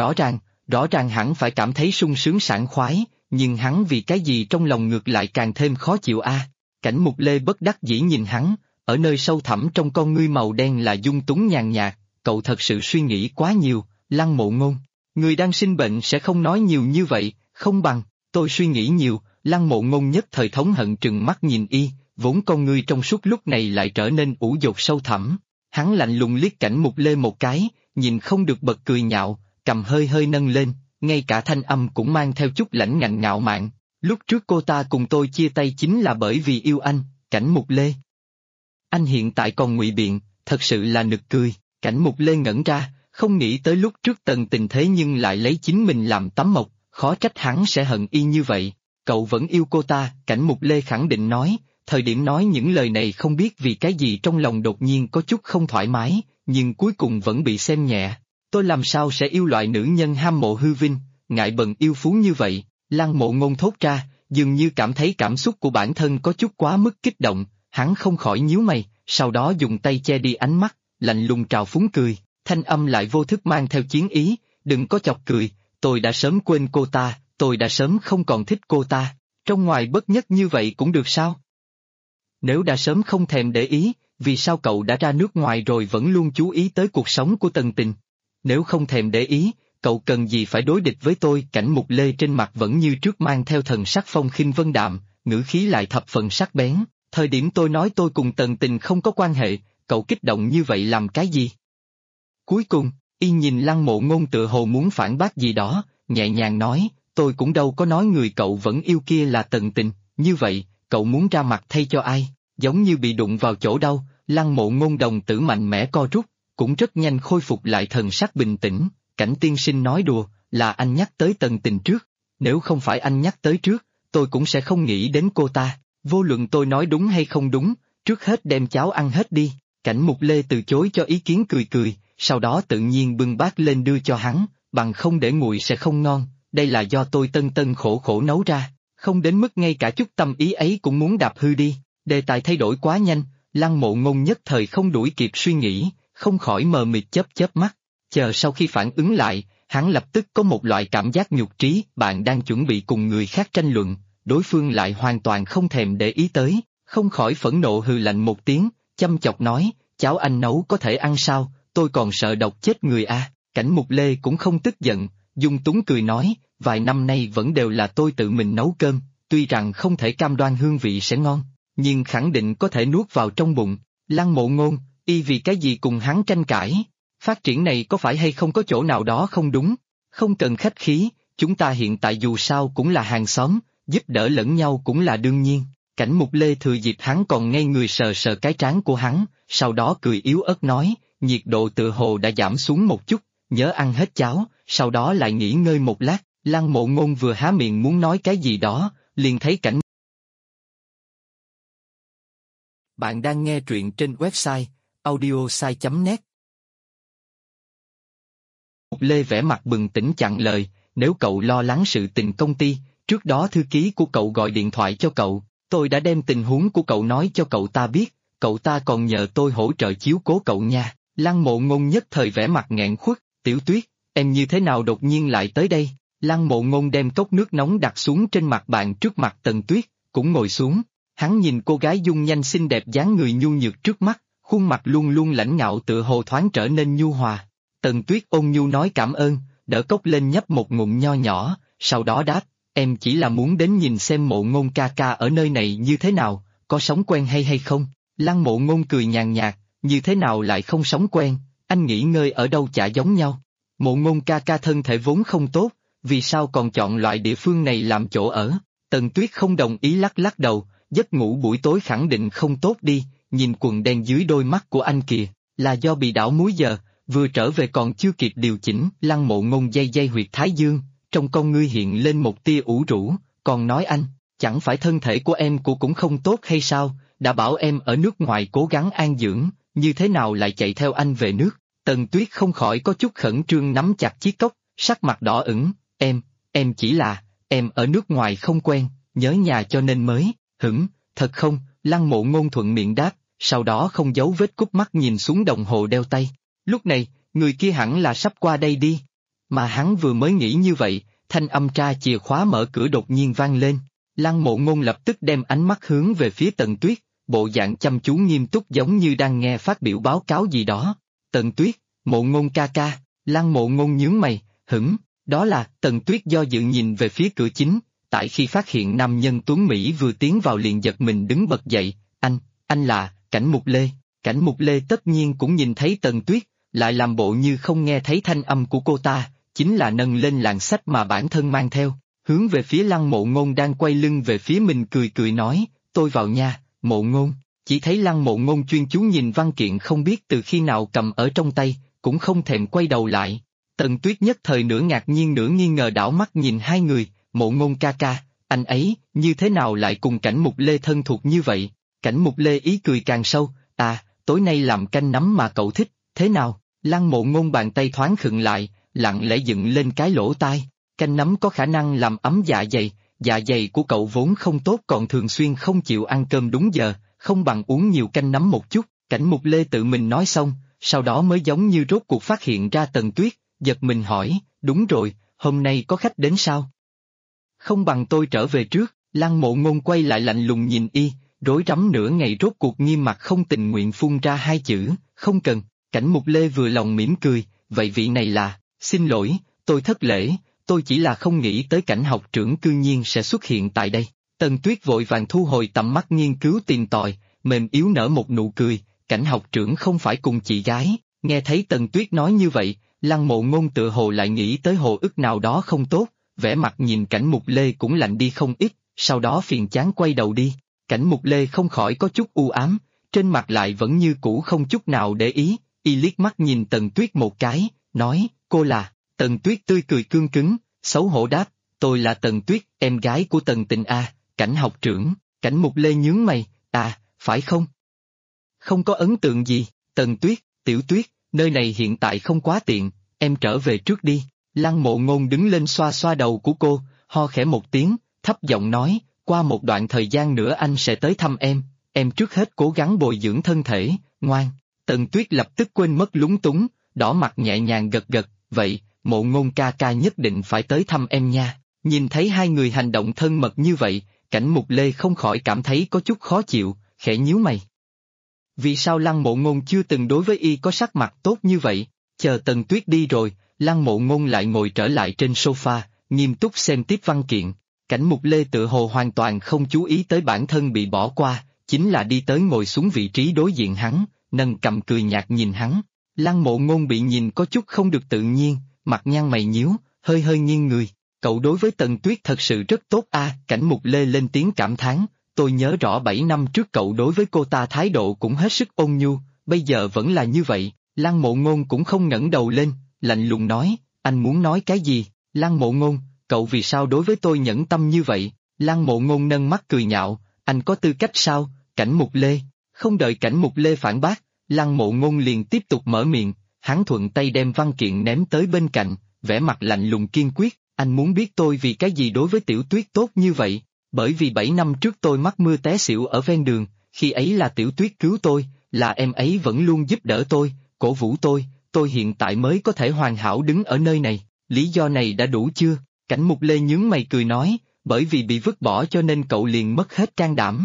Rõ ràng hẳn phải cảm thấy sung sướng sảng khoái, nhưng hắn vì cái gì trong lòng ngược lại càng thêm khó chịu a. Cảnh Mục Lê bất đắc dĩ nhìn hắn, ở nơi sâu thẳm trong con ngươi màu đen là dung túng nhàn nhạt, cậu thật sự suy nghĩ quá nhiều, Lăng Mộ Ngôn. Người đang sinh bệnh sẽ không nói nhiều như vậy, không bằng, tôi suy nghĩ nhiều. Lăng Mộ Ngôn nhất thời thống hận trừng mắt nhìn y, vốn con ngươi trong suốt lúc này lại trở nên ủ dột sâu thẳm. Hắn lạnh lùng liếc Cảnh Mục Lê một cái, nhìn không được bật cười nhạo, cầm hơi hơi nâng lên, ngay cả thanh âm cũng mang theo chút lãnh ngạnh ngạo mạn. Lúc trước cô ta cùng tôi chia tay chính là bởi vì yêu anh, Cảnh Mục Lê. Anh hiện tại còn ngụy biện, thật sự là nực cười. Cảnh Mục Lê ngẩn ra, không nghĩ tới lúc trước Tần Tình thế nhưng lại lấy chính mình làm tấm mộc, khó trách hắn sẽ hận y như vậy. Cậu vẫn yêu cô ta, Cảnh Mục Lê khẳng định nói, thời điểm nói những lời này không biết vì cái gì trong lòng đột nhiên có chút không thoải mái, nhưng cuối cùng vẫn bị xem nhẹ. Tôi làm sao sẽ yêu loại nữ nhân ham mộ hư vinh, ngại bần yêu phú như vậy. Lăng Mộ Ngôn thốt ra, dường như cảm thấy cảm xúc của bản thân có chút quá mức kích động, hắn không khỏi nhíu mày, sau đó dùng tay che đi ánh mắt, lạnh lùng trào phúng cười, thanh âm lại vô thức mang theo chiến ý, đừng có chọc cười, tôi đã sớm quên cô ta, tôi đã sớm không còn thích cô ta, trong ngoài bất nhất như vậy cũng được sao? Nếu đã sớm không thèm để ý, vì sao cậu đã ra nước ngoài rồi vẫn luôn chú ý tới cuộc sống của Tần Tình? Nếu không thèm để ý, cậu cần gì phải đối địch với tôi? Cảnh Mục Lê trên mặt vẫn như trước mang theo thần sắc phong khinh vân đạm, ngữ khí lại thập phần sắc bén, thời điểm tôi nói tôi cùng Tần Tình không có quan hệ, cậu kích động như vậy làm cái gì? Cuối cùng, y nhìn Lăng Mộ Ngôn tựa hồ muốn phản bác gì đó, nhẹ nhàng nói, tôi cũng đâu có nói người cậu vẫn yêu kia là Tần Tình, như vậy, cậu muốn ra mặt thay cho ai? Giống như bị đụng vào chỗ đau, Lăng Mộ Ngôn đồng tử mạnh mẽ co rút, cũng rất nhanh khôi phục lại thần sắc bình tĩnh. Cảnh tiên sinh nói đùa, là anh nhắc tới Tần Tình trước, nếu không phải anh nhắc tới trước, tôi cũng sẽ không nghĩ đến cô ta, vô luận tôi nói đúng hay không đúng, trước hết đem cháo ăn hết đi. Cảnh Mục Lê từ chối cho ý kiến cười cười, sau đó tự nhiên bưng bát lên đưa cho hắn, bằng không để nguội sẽ không ngon, đây là do tôi tân tân khổ khổ nấu ra, không đến mức ngay cả chút tâm ý ấy cũng muốn đạp hư đi. Đề tài thay đổi quá nhanh, Lăng Mộ Ngôn nhất thời không đuổi kịp suy nghĩ, không khỏi mờ mịt chớp chớp mắt. Chờ sau khi phản ứng lại, hắn lập tức có một loại cảm giác nhục trí, bạn đang chuẩn bị cùng người khác tranh luận, đối phương lại hoàn toàn không thèm để ý tới, không khỏi phẫn nộ hừ lạnh một tiếng, chăm chọc nói, cháo anh nấu có thể ăn sao, tôi còn sợ độc chết người à. Cảnh Mục Lê cũng không tức giận, dung túng cười nói, vài năm nay vẫn đều là tôi tự mình nấu cơm, tuy rằng không thể cam đoan hương vị sẽ ngon, nhưng khẳng định có thể nuốt vào trong bụng. Lăng Mộ Ngôn, y vì cái gì cùng hắn tranh cãi? Phát triển này có phải hay không có chỗ nào đó không đúng? Không cần khách khí, chúng ta hiện tại dù sao cũng là hàng xóm, giúp đỡ lẫn nhau cũng là đương nhiên. Cảnh Mục Lê thừa dịp hắn còn ngây người sờ sờ cái trán của hắn, sau đó cười yếu ớt nói, nhiệt độ tựa hồ đã giảm xuống một chút, nhớ ăn hết cháo, sau đó lại nghỉ ngơi một lát. Lăng Mộ Ngôn vừa há miệng muốn nói cái gì đó, liền thấy cảnh. Bạn đang nghe truyện trên website audiosai.net. Mục Lê vẻ mặt bừng tỉnh chặn lời, nếu cậu lo lắng sự tình công ty, trước đó thư ký của cậu gọi điện thoại cho cậu, tôi đã đem tình huống của cậu nói cho cậu ta biết, cậu ta còn nhờ tôi hỗ trợ chiếu cố cậu nha. Lăng Mộ Ngôn nhất thời vẻ mặt nghẹn khuất, Tiểu Tuyết, em như thế nào đột nhiên lại tới đây? Lăng Mộ Ngôn đem cốc nước nóng đặt xuống trên mặt bàn trước mặt Tần Tuyết, cũng ngồi xuống. Hắn nhìn cô gái dung nhanh xinh đẹp dáng người nhu nhược trước mắt, khuôn mặt luôn luôn lãnh ngạo tựa hồ thoáng trở nên nhu hòa. Tần Tuyết ôn nhu nói cảm ơn, đỡ cốc lên nhấp một ngụm nho nhỏ, sau đó đáp, em chỉ là muốn đến nhìn xem Mộ Ngôn ca ca ở nơi này như thế nào, có sống quen hay không? Lăng Mộ Ngôn cười nhàn nhạt, như thế nào lại không sống quen, anh nghỉ ngơi ở đâu chả giống nhau. Mộ Ngôn ca ca thân thể vốn không tốt, vì sao còn chọn loại địa phương này làm chỗ ở? Tần Tuyết không đồng ý lắc lắc đầu, giấc ngủ buổi tối khẳng định không tốt đi, nhìn quần đen dưới đôi mắt của anh kìa, là do bị đảo múi giờ, vừa trở về còn chưa kịp điều chỉnh. Lăng Mộ Ngôn day huyệt thái dương, trong con ngươi hiện lên một tia ủ rũ, còn nói anh, chẳng phải thân thể của em cũng không tốt hay sao, đã bảo em ở nước ngoài cố gắng an dưỡng, như thế nào lại chạy theo anh về nước? Tần Tuyết không khỏi có chút khẩn trương nắm chặt chiếc cốc, sắc mặt đỏ ửng, em chỉ là, em ở nước ngoài không quen, nhớ nhà cho nên mới, thật không? Lăng Mộ Ngôn thuận miệng đáp, sau đó không giấu vết cúp mắt nhìn xuống đồng hồ đeo tay. Lúc này, người kia hẳn là sắp qua đây đi. Mà hắn vừa mới nghĩ như vậy, thanh âm tra chìa khóa mở cửa đột nhiên vang lên. Lăng Mộ Ngôn lập tức đem ánh mắt hướng về phía Tần Tuyết, bộ dạng chăm chú nghiêm túc giống như đang nghe phát biểu báo cáo gì đó. Tần Tuyết, Mộ Ngôn ca ca. Lăng Mộ Ngôn nhướng mày, đó là. Tần Tuyết do dự nhìn về phía cửa chính, tại khi phát hiện nam nhân tuấn Mỹ vừa tiến vào liền giật mình đứng bật dậy, anh là, Cảnh Mục Lê. Cảnh Mục Lê tất nhiên cũng nhìn thấy Tần Tuyết, lại làm bộ như không nghe thấy thanh âm của cô ta, chính là nâng lên làn sách mà bản thân mang theo, hướng về phía Lăng Mộ Ngôn đang quay lưng về phía mình cười nói, tôi vào nha. Mộ Ngôn, chỉ thấy Lăng Mộ Ngôn chuyên chú nhìn văn kiện không biết từ khi nào cầm ở trong tay, cũng không thèm quay đầu lại. Tần Tuyết nhất thời nửa ngạc nhiên nửa nghi ngờ đảo mắt nhìn hai người, Mộ Ngôn ca ca, anh ấy, như thế nào lại cùng Cảnh Mục Lê thân thuộc như vậy? Cảnh Mục Lê ý cười càng sâu, tối nay làm canh nấm mà cậu thích, thế nào? Lăng Mộ Ngôn bàn tay thoáng khựng lại, lặng lẽ dựng lên cái lỗ tai, canh nấm có khả năng làm ấm dạ dày của cậu vốn không tốt còn thường xuyên không chịu ăn cơm đúng giờ, không bằng uống nhiều canh nấm một chút. Cảnh Mục Lê tự mình nói xong, sau đó mới giống như rốt cuộc phát hiện ra Tần Tuyết, giật mình hỏi, đúng rồi, hôm nay có khách đến sao? Không bằng tôi trở về trước. Lăng Mộ Ngôn quay lại lạnh lùng nhìn y, rối rắm nửa ngày rốt cuộc nghiêm mặt không tình nguyện phun ra hai chữ, không cần. Cảnh Mục Lê vừa lòng mỉm cười, vậy vị này là, xin lỗi, tôi thất lễ, tôi chỉ là không nghĩ tới Cảnh học trưởng cư nhiên sẽ xuất hiện tại đây. Tần Tuyết vội vàng thu hồi tầm mắt nghiên cứu tìm tòi, mềm yếu nở một nụ cười, Cảnh học trưởng không phải cùng chị gái. Nghe thấy Tần Tuyết nói như vậy, Lăng Mộ Ngôn tựa hồ lại nghĩ tới hồ ức nào đó không tốt, vẻ mặt nhìn Cảnh Mục Lê cũng lạnh đi không ít, sau đó phiền chán quay đầu đi. Cảnh Mục Lê không khỏi có chút u ám, trên mặt lại vẫn như cũ không chút nào để ý, y liếc mắt nhìn Tần Tuyết một cái, nói, cô là. Tần Tuyết tươi cười cương cứng, xấu hổ đáp, tôi là Tần Tuyết, em gái của Tần Tình Cảnh học trưởng. Cảnh Mục Lê nhướng mày, phải không? Không có ấn tượng gì. Tần Tuyết, Tiểu Tuyết, nơi này hiện tại không quá tiện, em trở về trước đi. Lăng Mộ Ngôn đứng lên xoa xoa đầu của cô, ho khẽ một tiếng, thấp giọng nói, qua một đoạn thời gian nữa anh sẽ tới thăm em trước hết cố gắng bồi dưỡng thân thể, ngoan. Tần Tuyết lập tức quên mất lúng túng, đỏ mặt nhẹ nhàng gật gật, vậy, Mộ Ngôn ca ca nhất định phải tới thăm em nha. Nhìn thấy hai người hành động thân mật như vậy, Cảnh Mục Lê không khỏi cảm thấy có chút khó chịu, khẽ nhíu mày. Vì sao Lăng Mộ Ngôn chưa từng đối với y có sắc mặt tốt như vậy? Chờ Tần Tuyết đi rồi, Lăng Mộ Ngôn lại ngồi trở lại trên sofa, nghiêm túc xem tiếp văn kiện. Cảnh Mục Lê tự hồ hoàn toàn không chú ý tới bản thân bị bỏ qua, chính là đi tới ngồi xuống vị trí đối diện hắn, nâng cầm cười nhạt nhìn hắn. Lăng Mộ Ngôn bị nhìn có chút không được tự nhiên, mặt nhăn mày nhíu, hơi nghiêng người. Cậu đối với Tần Tuyết thật sự rất tốt Cảnh Mục Lê lên tiếng cảm thán, tôi nhớ rõ 7 năm trước cậu đối với cô ta thái độ cũng hết sức ôn nhu, bây giờ vẫn là như vậy. Lăng Mộ Ngôn cũng không ngẩng đầu lên, lạnh lùng nói, anh muốn nói cái gì? Lăng Mộ Ngôn, cậu vì sao đối với tôi nhẫn tâm như vậy? Lăng Mộ Ngôn nâng mắt cười nhạo, anh có tư cách sao? Cảnh Mục Lê. Không đợi Cảnh Mục Lê phản bác, Lăng Mộ Ngôn liền tiếp tục mở miệng, hắn thuận tay đem văn kiện ném tới bên cạnh, vẻ mặt lạnh lùng kiên quyết, anh muốn biết tôi vì cái gì đối với Tiểu Tuyết tốt như vậy, bởi vì 7 năm trước tôi mắc mưa té xỉu ở ven đường, khi ấy là Tiểu Tuyết cứu tôi, là em ấy vẫn luôn giúp đỡ tôi, cổ vũ tôi hiện tại mới có thể hoàn hảo đứng ở nơi này, lý do này đã đủ chưa? Cảnh Mục Lê nhướng mày cười nói, bởi vì bị vứt bỏ cho nên cậu liền mất hết can đảm.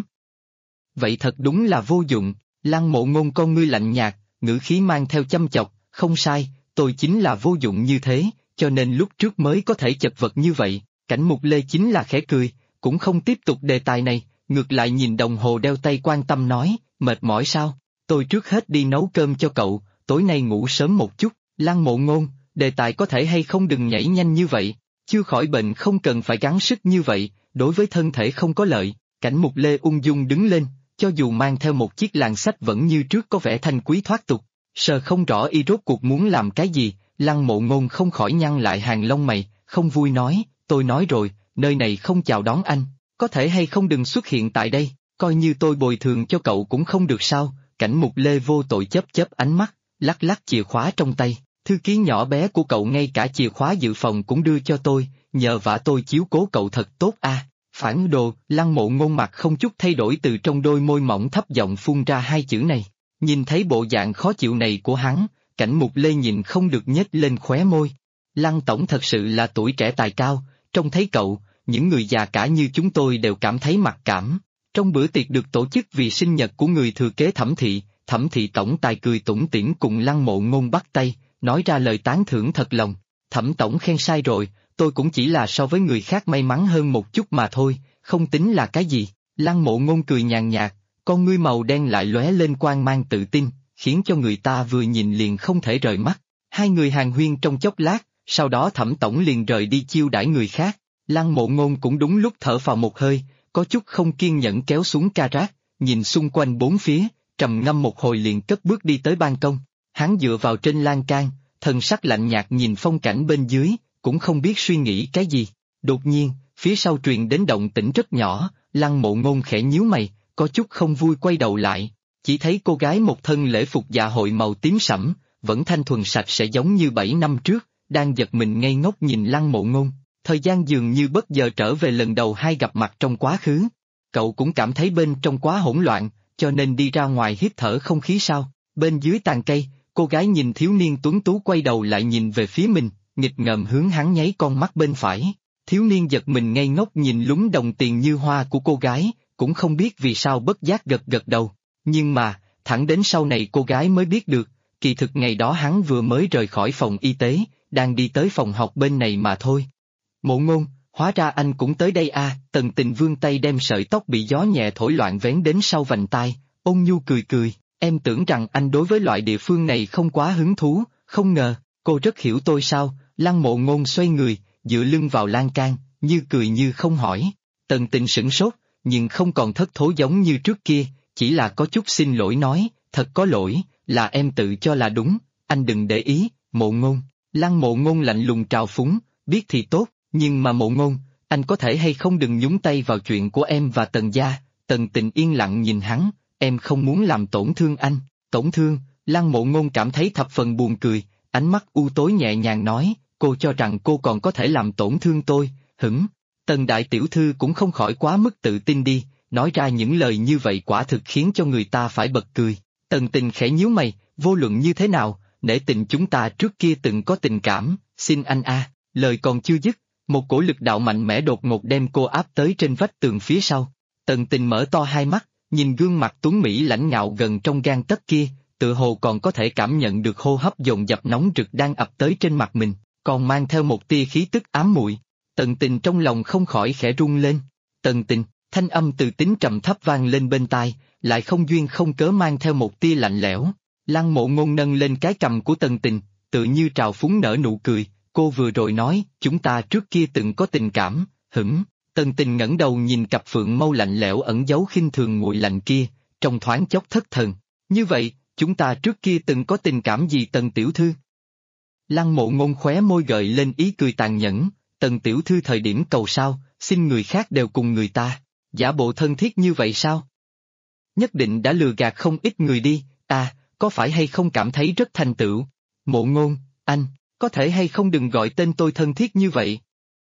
Vậy thật đúng là vô dụng, Lăng Mộ Ngôn con ngươi lạnh nhạt, ngữ khí mang theo chăm chọc, không sai, tôi chính là vô dụng như thế, cho nên lúc trước mới có thể chật vật như vậy. Cảnh Mục Lê chính là khẽ cười, cũng không tiếp tục đề tài này, ngược lại nhìn đồng hồ đeo tay quan tâm nói, mệt mỏi sao? Tôi trước hết đi nấu cơm cho cậu, tối nay ngủ sớm một chút. Lăng Mộ Ngôn, đề tài có thể hay không đừng nhảy nhanh như vậy, chưa khỏi bệnh không cần phải gắng sức như vậy, đối với thân thể không có lợi. Cảnh Mục Lê ung dung đứng lên, cho dù mang theo một chiếc làng sách vẫn như trước có vẻ thanh quý thoát tục, sờ không rõ y rốt cuộc muốn làm cái gì. Lăng Mộ Ngôn không khỏi nhăn lại hàng lông mày, không vui nói, tôi nói rồi, nơi này không chào đón anh, có thể hay không đừng xuất hiện tại đây, coi như tôi bồi thường cho cậu cũng không được sao? Cảnh Mục Lê vô tội chớp chớp ánh mắt, lắc lắc chìa khóa trong tay, thư ký nhỏ bé của cậu ngay cả chìa khóa dự phòng cũng đưa cho tôi, nhờ vả tôi chiếu cố cậu thật tốt à. Phản đồ, Lăng Mộ Ngôn mặt không chút thay đổi từ trong đôi môi mỏng thấp giọng phun ra hai chữ này, nhìn thấy bộ dạng khó chịu này của hắn, Cảnh Mục Lê nhìn không được nhếch lên khóe môi. Lăng tổng thật sự là tuổi trẻ tài cao, trông thấy cậu, những người già cả như chúng tôi đều cảm thấy mặc cảm. Trong bữa tiệc được tổ chức vì sinh nhật của người thừa kế Thẩm thị tổng tài cười tủm tỉm cùng Lăng Mộ Ngôn bắt tay, nói ra lời tán thưởng thật lòng. Thẩm tổng khen sai rồi, tôi cũng chỉ là so với người khác may mắn hơn một chút mà thôi, không tính là cái gì. Lăng Mộ Ngôn cười nhàn nhạt, con ngươi màu đen lại lóe lên quang mang tự tin, khiến cho người ta vừa nhìn liền không thể rời mắt. Hai người hàn huyên trong chốc lát, sau đó Thẩm tổng liền rời đi chiêu đãi người khác. Lăng Mộ Ngôn cũng đúng lúc thở phào một hơi, có chút không kiên nhẫn kéo xuống ca rác, nhìn xung quanh bốn phía, trầm ngâm một hồi liền cất bước đi tới ban công. Hắn dựa vào trên lan can, thần sắc lạnh nhạt nhìn phong cảnh bên dưới, cũng không biết suy nghĩ cái gì. Đột nhiên, phía sau truyền đến động tĩnh rất nhỏ, Lăng Mộ Ngôn khẽ nhíu mày, có chút không vui quay đầu lại, chỉ thấy cô gái một thân lễ phục dạ hội màu tím sẫm, vẫn thanh thuần sạch sẽ giống như 7 năm trước, đang giật mình ngây ngốc nhìn Lăng Mộ Ngôn. Thời gian dường như bất ngờ trở về lần đầu hai gặp mặt trong quá khứ. Cậu cũng cảm thấy bên trong quá hỗn loạn, cho nên đi ra ngoài hít thở không khí sao? Bên dưới tàn cây, cô gái nhìn thiếu niên tuấn tú quay đầu lại nhìn về phía mình, nghịch ngợm hướng hắn nháy con mắt bên phải. Thiếu niên giật mình ngây ngốc nhìn lúm đồng tiền như hoa của cô gái, cũng không biết vì sao bất giác gật gật đầu. Nhưng mà, thẳng đến sau này cô gái mới biết được, kỳ thực ngày đó hắn vừa mới rời khỏi phòng y tế, đang đi tới phòng học bên này mà thôi. Mộ Ngôn, hóa ra anh cũng tới đây à? Tần Tình vươn tay đem sợi tóc bị gió nhẹ thổi loạn vén đến sau vành tai, ôn nhu cười cười, em tưởng rằng anh đối với loại địa phương này không quá hứng thú, không ngờ, cô rất hiểu tôi sao? Lăng Mộ Ngôn xoay người, dựa lưng vào lan can, như cười như không hỏi. Tần Tình sửng sốt, nhưng không còn thất thố giống như trước kia, chỉ là có chút xin lỗi nói, thật có lỗi, là em tự cho là đúng, anh đừng để ý. Mộ Ngôn, Lăng Mộ Ngôn lạnh lùng trào phúng, biết thì tốt. Nhưng mà Mộ Ngôn, anh có thể hay không đừng nhúng tay vào chuyện của em và Tần gia? Tần Tình yên lặng nhìn hắn, em không muốn làm tổn thương anh. Tổn thương? Lăng Mộ Ngôn cảm thấy thập phần buồn cười, ánh mắt u tối nhẹ nhàng nói, cô cho rằng cô còn có thể làm tổn thương tôi, hửng? Tần đại tiểu thư cũng không khỏi quá mức tự tin đi, nói ra những lời như vậy quả thực khiến cho người ta phải bật cười. Tần Tình khẽ nhíu mày, vô luận như thế nào, nể tình chúng ta trước kia từng có tình cảm, xin anh a. Lời còn chưa dứt, một cổ lực đạo mạnh mẽ đột ngột đem cô áp tới trên vách tường phía sau. Tần Tình mở to hai mắt, nhìn gương mặt tuấn mỹ lãnh ngạo gần trong gang tấc kia, tự hồ còn có thể cảm nhận được hô hấp dồn dập nóng rực đang ập tới trên mặt mình, còn mang theo một tia khí tức ám muội. Tần Tình trong lòng không khỏi khẽ rung lên. Tần Tình, thanh âm từ tính trầm thấp vang lên bên tai, lại không duyên không cớ mang theo một tia lạnh lẽo. Lăng Mộ Ngôn nâng lên cái cằm của Tần Tình, tự như trào phúng nở nụ cười. Cô vừa rồi nói, chúng ta trước kia từng có tình cảm, hửng? Tần Tình ngẩng đầu nhìn cặp phượng mâu lạnh lẽo ẩn giấu khinh thường nguội lạnh kia, trong thoáng chốc thất thần. Như vậy, chúng ta trước kia từng có tình cảm gì Tần tiểu thư? Lăng Mộ Ngôn khóe môi gợi lên ý cười tàn nhẫn, Tần tiểu thư thời điểm cầu sao, xin người khác đều cùng người ta, giả bộ thân thiết như vậy sao? Nhất định đã lừa gạt không ít người đi, à, có phải hay không cảm thấy rất thành tựu? Mộ Ngôn, anh, có thể hay không đừng gọi tên tôi thân thiết như vậy?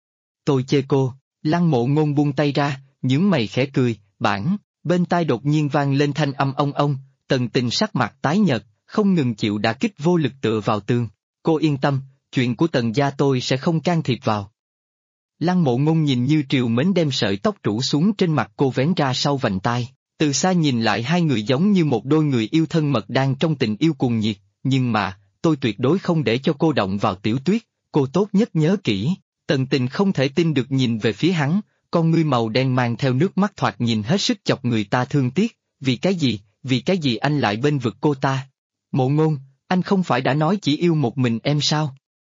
Tôi chê cô, Lăng Mộ Ngôn buông tay ra, nhướng mày khẽ cười, bên tai đột nhiên vang lên thanh âm ong ong, Tần Tình sắc mặt tái nhợt, không ngừng chịu đả kích vô lực tựa vào tường. Cô yên tâm, chuyện của Tần gia tôi sẽ không can thiệp vào. Lăng Mộ Ngôn nhìn như triều mến đem sợi tóc rủ xuống trên mặt cô vén ra sau vành tai, từ xa nhìn lại hai người giống như một đôi người yêu thân mật đang trong tình yêu cuồng nhiệt, nhưng mà, tôi tuyệt đối không để cho cô động vào Tiểu Tuyết, cô tốt nhất nhớ kỹ. Tần Tình không thể tin được nhìn về phía hắn, con ngươi màu đen mang theo nước mắt thoạt nhìn hết sức chọc người ta thương tiếc, vì cái gì anh lại bên vực cô ta? Mộ Ngôn, anh không phải đã nói chỉ yêu một mình em sao?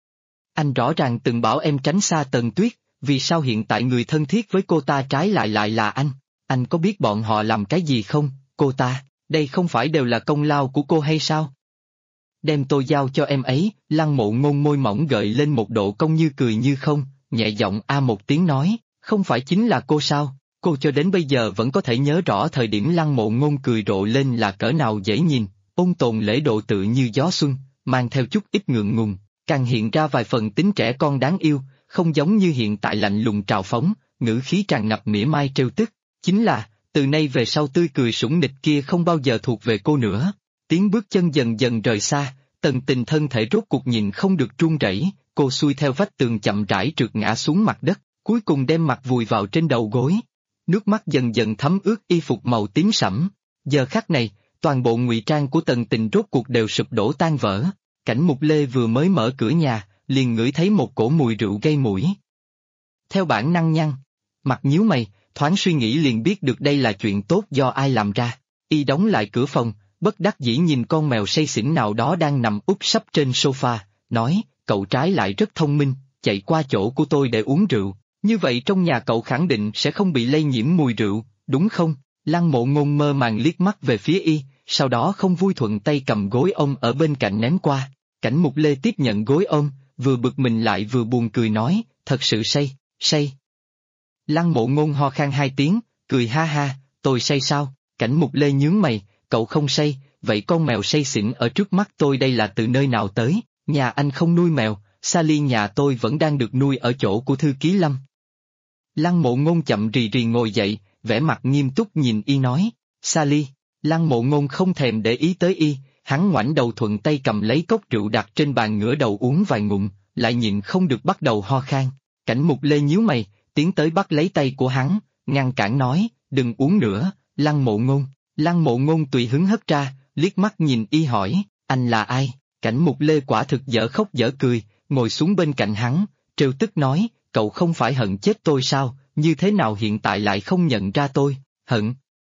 Anh rõ ràng từng bảo em tránh xa Tần Tuyết, vì sao hiện tại người thân thiết với cô ta trái lại là anh có biết bọn họ làm cái gì không, cô ta, đây không phải đều là công lao của cô hay sao? Đem tôi giao cho em ấy, Lăng Mộ Ngôn môi mỏng gợi lên một độ cong như cười như không, nhẹ giọng a một tiếng nói, không phải chính là cô sao, cô cho đến bây giờ vẫn có thể nhớ rõ thời điểm Lăng Mộ Ngôn cười rộ lên là cỡ nào dễ nhìn, ôn tồn lễ độ tự như gió xuân, mang theo chút ít ngượng ngùng, càng hiện ra vài phần tính trẻ con đáng yêu, không giống như hiện tại lạnh lùng trào phóng, ngữ khí tràn ngập mỉa mai trêu tức, chính là, từ nay về sau tươi cười sủng nịch kia không bao giờ thuộc về cô nữa. Tiếng bước chân dần dần rời xa, Tần Tình thân thể rốt cuộc nhìn không được run rẩy, cô xuôi theo vách tường chậm rãi trượt ngã xuống mặt đất, cuối cùng đem mặt vùi vào trên đầu gối. Nước mắt dần dần thấm ướt y phục màu tím sẫm. Giờ khắc này, toàn bộ ngụy trang của Tần Tình rốt cuộc đều sụp đổ tan vỡ. Cảnh Mục Lê vừa mới mở cửa nhà, liền ngửi thấy một cổ mùi rượu gây mũi. Theo bản năng nhăn, mặt nhíu mày, thoáng suy nghĩ liền biết được đây là chuyện tốt do ai làm ra. Y đóng lại cửa phòng, bất đắc dĩ nhìn con mèo say xỉn nào đó đang nằm úp sấp trên sofa, nói, cậu trái lại rất thông minh, chạy qua chỗ của tôi để uống rượu, như vậy trong nhà cậu khẳng định sẽ không bị lây nhiễm mùi rượu, đúng không? Lăng Mộ Ngôn mơ màng liếc mắt về phía y, sau đó không vui thuận tay cầm gối ôm ở bên cạnh ném qua. Cảnh Mục Lê tiếp nhận gối ôm, vừa bực mình lại vừa buồn cười nói, thật sự say. Lăng Mộ Ngôn ho khan hai tiếng, cười ha ha, tôi say sao? Cảnh Mục Lê nhướng mày, cậu không say, vậy con mèo say xỉn ở trước mắt tôi đây là từ nơi nào tới? Nhà anh không nuôi mèo, Sally nhà tôi vẫn đang được nuôi ở chỗ của thư ký Lâm. Lăng Mộ Ngôn chậm rì rì ngồi dậy, vẻ mặt nghiêm túc nhìn y nói, Sally. Lăng Mộ Ngôn không thèm để ý tới y, hắn ngoảnh đầu thuận tay cầm lấy cốc rượu đặt trên bàn ngửa đầu uống vài ngụm, lại nhịn không được bắt đầu ho khan. Cảnh Mục Lê nhíu mày, tiến tới bắt lấy tay của hắn, ngăn cản nói, đừng uống nữa, Lăng Mộ Ngôn. Lăng Mộ Ngôn tùy hứng hất ra, liếc mắt nhìn y hỏi, anh là ai? Cảnh Mục Lê quả thực dở khóc dở cười, ngồi xuống bên cạnh hắn, trêu tức nói, cậu không phải hận chết tôi sao, như thế nào hiện tại lại không nhận ra tôi, hận.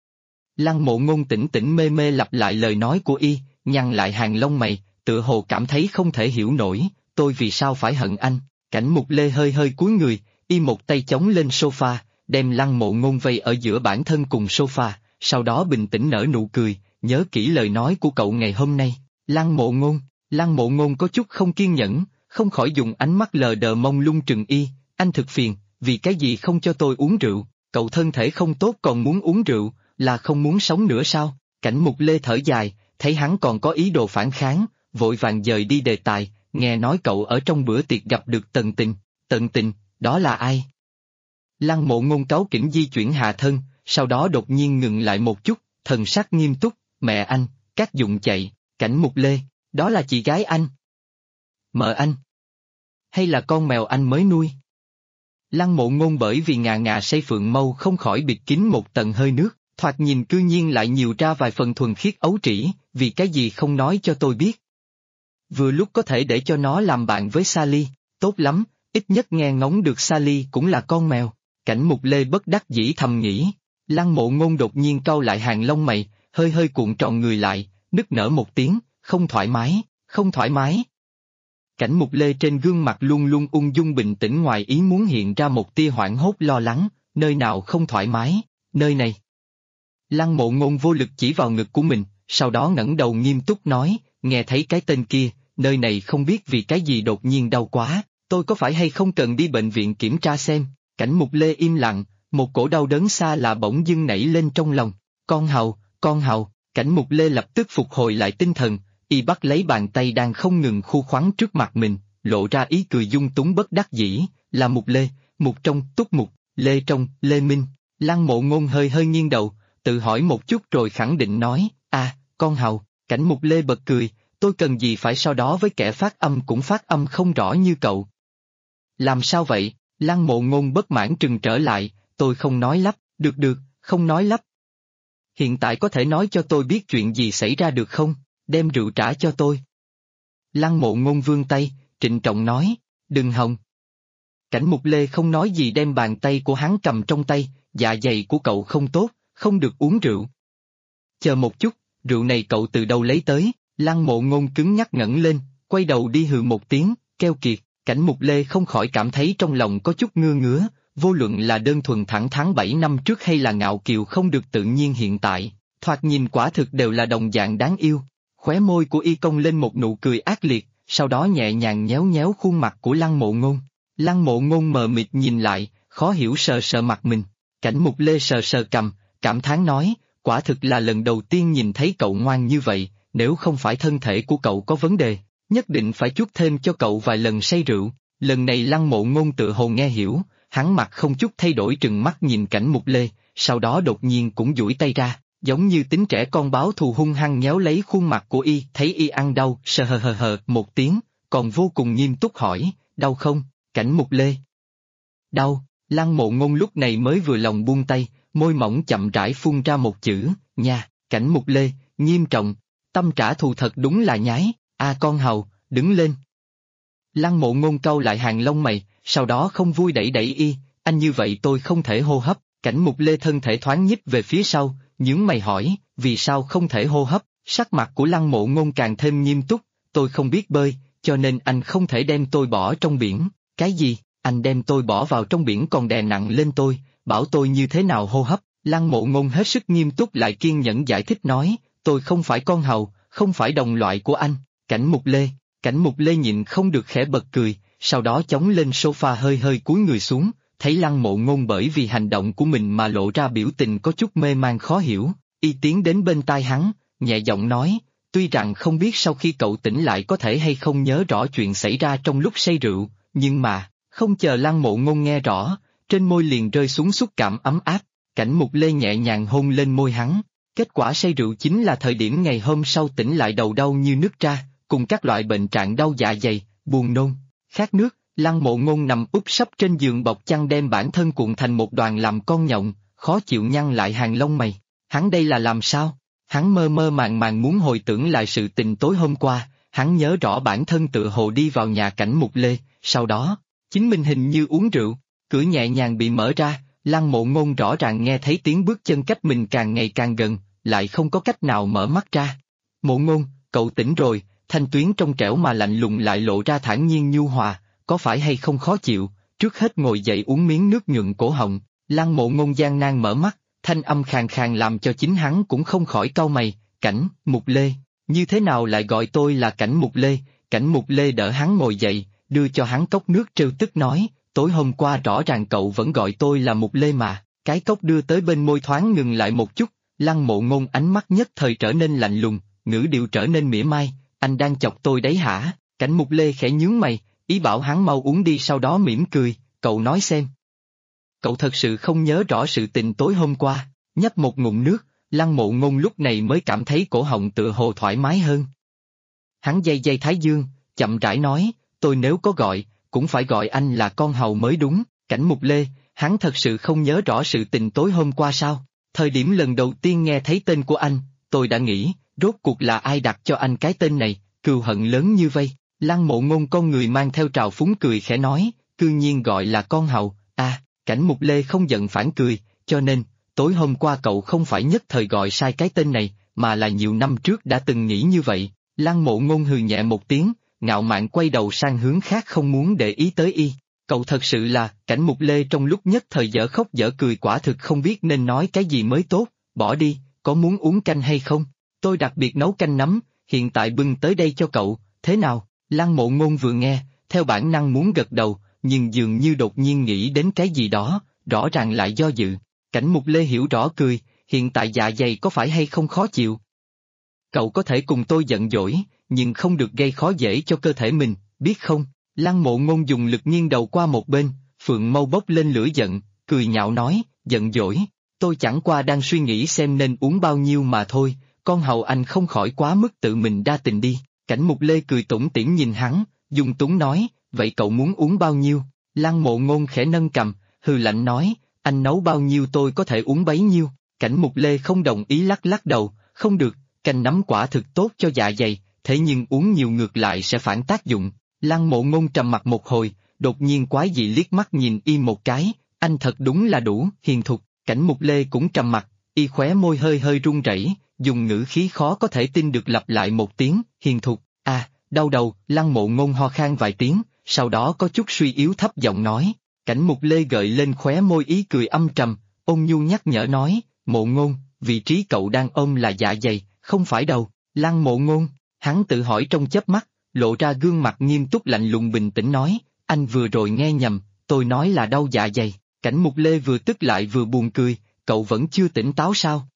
Lăng Mộ Ngôn tỉnh tỉnh mê mê lặp lại lời nói của y, nhăn lại hàng lông mày, tựa hồ cảm thấy không thể hiểu nổi, tôi vì sao phải hận anh? Cảnh Mục Lê hơi hơi cúi người, y một tay chống lên sofa, đem Lăng Mộ Ngôn vây ở giữa bản thân cùng sofa, sau đó bình tĩnh nở nụ cười, nhớ kỹ lời nói của cậu ngày hôm nay. Lăng Mộ Ngôn có chút không kiên nhẫn, không khỏi dùng ánh mắt lờ đờ mông lung trừng y, anh thực phiền, vì cái gì không cho tôi uống rượu, cậu thân thể không tốt còn muốn uống rượu, là không muốn sống nữa sao? Cảnh Mục Lê thở dài, thấy hắn còn có ý đồ phản kháng, vội vàng dời đi đề tài, nghe nói cậu ở trong bữa tiệc gặp được Tần Tình, đó là ai? Lăng Mộ Ngôn cáu kỉnh di chuyển hạ thân, sau đó đột nhiên ngừng lại một chút, thần sắc nghiêm túc, mẹ anh, các dụng chạy, Cảnh Mục Lê, đó là chị gái anh. Mợ anh? Hay là con mèo anh mới nuôi? Lăng Mộ Ngôn bởi vì ngà say phượng mâu không khỏi bịt kín một tầng hơi nước, thoạt nhìn cư nhiên lại nhiều ra vài phần thuần khiết ấu trĩ, vì cái gì không nói cho tôi biết. Vừa lúc có thể để cho nó làm bạn với Sally, tốt lắm, ít nhất nghe ngóng được Sally cũng là con mèo. Cảnh Mục Lê bất đắc dĩ thầm nghĩ. Lăng Mộ Ngôn đột nhiên cau lại hàng lông mày, hơi hơi cuộn tròn người lại, nức nở một tiếng, không thoải mái. Cảnh Mục Lê trên gương mặt luôn luôn ung dung bình tĩnh ngoài ý muốn hiện ra một tia hoảng hốt lo lắng, nơi nào không thoải mái, nơi này. Lăng Mộ Ngôn vô lực chỉ vào ngực của mình, sau đó ngẩng đầu nghiêm túc nói, nghe thấy cái tên kia, nơi này không biết vì cái gì đột nhiên đau quá, tôi có phải hay không cần đi bệnh viện kiểm tra xem? Cảnh Mục Lê im lặng, một cổ đau đớn xa lạ bỗng dưng nảy lên trong lòng, con hầu, Cảnh Mục Lê lập tức phục hồi lại tinh thần, y bắt lấy bàn tay đang không ngừng khu khoắn trước mặt mình, lộ ra ý cười dung túng bất đắc dĩ, là Mục Lê, Mục trong, Túc Mục, Lê trong, Lê Minh. Lăng Mộ Ngôn hơi hơi nghiêng đầu, tự hỏi một chút rồi khẳng định nói, con Hầu. Cảnh Mục Lê bật cười, tôi cần gì phải so đó với kẻ phát âm cũng phát âm không rõ như cậu. Làm sao vậy? Lăng Mộ Ngôn bất mãn trừng trở lại, tôi không nói lắp, được, không nói lắp. Hiện tại có thể nói cho tôi biết chuyện gì xảy ra được không? Đem rượu trả cho tôi. Lăng Mộ Ngôn vươn tay, trịnh trọng nói, đừng hòng. Cảnh Mục Lê không nói gì đem bàn tay của hắn cầm trong tay, dạ dày của cậu không tốt, không được uống rượu. Chờ một chút, rượu này cậu từ đâu lấy tới? Lăng Mộ Ngôn cứng nhắc ngẩng lên, quay đầu đi hừ một tiếng, keo kiệt. Cảnh Mục Lê không khỏi cảm thấy trong lòng có chút ngứa ngứa, vô luận là đơn thuần thẳng thắn 7 năm trước hay là ngạo kiều không được tự nhiên hiện tại, thoạt nhìn quả thực đều là đồng dạng đáng yêu. Khóe môi của y cong lên một nụ cười ác liệt, sau đó nhẹ nhàng nhéo nhéo khuôn mặt của Lăng Mộ Ngôn. Lăng Mộ Ngôn mờ mịt nhìn lại, khó hiểu sờ sờ mặt mình. Cảnh Mục Lê sờ sờ cằm, cảm thán nói, quả thực là lần đầu tiên nhìn thấy cậu ngoan như vậy, nếu không phải thân thể của cậu có vấn đề, nhất định phải chuốc thêm cho cậu vài lần say rượu. Lần này Lăng Mộ Ngôn tự hồ nghe hiểu, hắn mặt không chút thay đổi trừng mắt nhìn Cảnh Mục Lê, sau đó đột nhiên cũng duỗi tay ra, giống như tính trẻ con báo thù hung hăng nhéo lấy khuôn mặt của y, thấy y ăn đau, sờ hờ một tiếng, còn vô cùng nghiêm túc hỏi, đau không? Cảnh Mục Lê. Đau. Lăng Mộ Ngôn lúc này mới vừa lòng buông tay, môi mỏng chậm rãi phun ra một chữ, nha. Cảnh Mục Lê, nghiêm trọng, tâm trả thù thật đúng là nhái, con Hầu, đứng lên. Lăng Mộ Ngôn cau lại hàng lông mày, sau đó không vui đẩy y, anh như vậy tôi không thể hô hấp. Cảnh Mục Lê thân thể thoáng nhích về phía sau, nhướng mày hỏi, vì sao không thể hô hấp? Sắc mặt của Lăng Mộ Ngôn càng thêm nghiêm túc, tôi không biết bơi, cho nên anh không thể đem tôi bỏ trong biển. Cái gì? Anh đem tôi bỏ vào trong biển còn đè nặng lên tôi, bảo tôi như thế nào hô hấp? Lăng Mộ Ngôn hết sức nghiêm túc lại kiên nhẫn giải thích nói, tôi không phải con hầu, không phải đồng loại của anh. Cảnh Mục Lê nhịn không được khẽ bật cười, sau đó chống lên sofa hơi hơi cúi người xuống, thấy Lăng Mộ Ngôn bởi vì hành động của mình mà lộ ra biểu tình có chút mê man khó hiểu, y tiến đến bên tai hắn, nhẹ giọng nói, tuy rằng không biết sau khi cậu tỉnh lại có thể hay không nhớ rõ chuyện xảy ra trong lúc say rượu, nhưng mà, không chờ Lăng Mộ Ngôn nghe rõ, trên môi liền rơi xuống xúc cảm ấm áp, Cảnh Mục Lê nhẹ nhàng hôn lên môi hắn, kết quả say rượu chính là thời điểm ngày hôm sau tỉnh lại đầu đau như nứt ra, cùng các loại bệnh trạng đau dạ dày, buồn nôn, khát nước. Lăng Mộ Ngôn nằm úp sấp trên giường bọc chăn đem bản thân cuộn thành một đoàn làm con nhộng, khó chịu nhăn lại hàng lông mày. Hắn đây là làm sao? Hắn mơ mơ màng màng muốn hồi tưởng lại sự tình tối hôm qua, hắn nhớ rõ bản thân tự hồ đi vào nhà Cảnh Mục Lê, sau đó, chính mình hình như uống rượu, cửa nhẹ nhàng bị mở ra, Lăng Mộ Ngôn rõ ràng nghe thấy tiếng bước chân cách mình càng ngày càng gần, lại không có cách nào mở mắt ra. Mộ Ngôn, cậu tỉnh rồi, thanh tuyến trong trẻo mà lạnh lùng lại lộ ra thản nhiên nhu hòa. Có phải hay không khó chịu, trước hết ngồi dậy uống miếng nước nhuận cổ họng. Lăng Mộ Ngôn gian nan mở mắt, thanh âm khàn khàn làm cho chính hắn cũng không khỏi cau mày, Cảnh Mục Lê, như thế nào lại gọi tôi là Cảnh Mục Lê? Cảnh Mục Lê đỡ hắn ngồi dậy, đưa cho hắn cốc nước trêu tức nói, tối hôm qua rõ ràng cậu vẫn gọi tôi là Mục Lê mà. Cái cốc đưa tới bên môi thoáng ngừng lại một chút, Lăng Mộ Ngôn ánh mắt nhất thời trở nên lạnh lùng, ngữ điệu trở nên mỉa mai, anh đang chọc tôi đấy hả? Cảnh Mục Lê khẽ nhướng mày, ý bảo hắn mau uống đi, sau đó mỉm cười, cậu nói xem. Cậu thật sự không nhớ rõ sự tình tối hôm qua, nhấp một ngụm nước, Lăng Mộ Ngôn lúc này mới cảm thấy cổ họng tựa hồ thoải mái hơn. Hắn day thái dương, chậm rãi nói, tôi nếu có gọi, cũng phải gọi anh là con hầu mới đúng. Cảnh Mục Lê, hắn thật sự không nhớ rõ sự tình tối hôm qua sao? Thời điểm lần đầu tiên nghe thấy tên của anh, tôi đã nghĩ, rốt cuộc là ai đặt cho anh cái tên này, cừu hận lớn như vây. Lăng Mộ Ngôn con người mang theo trào phúng cười khẽ nói, cư nhiên gọi là con hầu, Cảnh Mục Lê không giận phản cười, cho nên, tối hôm qua cậu không phải nhất thời gọi sai cái tên này, mà là nhiều năm trước đã từng nghĩ như vậy. Lăng Mộ Ngôn hừ nhẹ một tiếng, ngạo mạn quay đầu sang hướng khác không muốn để ý tới y. Cậu thật sự là, Cảnh Mục Lê trong lúc nhất thời dở khóc dở cười quả thực không biết nên nói cái gì mới tốt, bỏ đi, có muốn uống canh hay không? Tôi đặc biệt nấu canh nấm, hiện tại bưng tới đây cho cậu, thế nào? Lăng Mộ Ngôn vừa nghe, theo bản năng muốn gật đầu, nhưng dường như đột nhiên nghĩ đến cái gì đó, rõ ràng lại do dự. Cảnh Mục Lê hiểu rõ cười, hiện tại dạ dày có phải hay không khó chịu? cậu có thể cùng tôi giận dỗi, nhưng không được gây khó dễ cho cơ thể mình, biết không? Lăng Mộ Ngôn dùng lực nghiêng đầu qua một bên, Phượng Mâu bốc lên lửa giận, cười nhạo nói, giận dỗi, tôi chẳng qua đang suy nghĩ xem nên uống bao nhiêu mà thôi, con hầu anh không khỏi quá mức tự mình đa tình đi. Cảnh Mục Lê cười tủm tỉm nhìn hắn, dung túng nói, vậy cậu muốn uống bao nhiêu? Lăng Mộ Ngôn khẽ nâng cằm, hừ lạnh nói, anh nấu bao nhiêu tôi có thể uống bấy nhiêu. Cảnh Mục Lê không đồng ý lắc lắc đầu, không được, canh nấm quả thực tốt cho dạ dày, thế nhưng uống nhiều ngược lại sẽ phản tác dụng. Lăng Mộ Ngôn trầm mặt một hồi, đột nhiên quái dị liếc mắt nhìn y một cái, anh thật đúng là đủ hiền thục. Cảnh Mục Lê cũng trầm mặt, y khóe môi hơi hơi run rẩy, dùng ngữ khí khó có thể tin được lặp lại một tiếng, hiền thục, đau đầu. Lăng Mộ Ngôn ho khan vài tiếng, sau đó có chút suy yếu thấp giọng nói. Cảnh Mục Lê gợi lên khóe môi ý cười âm trầm, ôn nhu nhắc nhở nói, Mộ Ngôn, vị trí cậu đang ôm là dạ dày, không phải đầu. Lăng Mộ Ngôn, hắn tự hỏi trong chớp mắt, lộ ra gương mặt nghiêm túc lạnh lùng bình tĩnh nói, anh vừa rồi nghe nhầm, tôi nói là đau dạ dày. Cảnh Mục Lê vừa tức lại vừa buồn cười, cậu vẫn chưa tỉnh táo sao?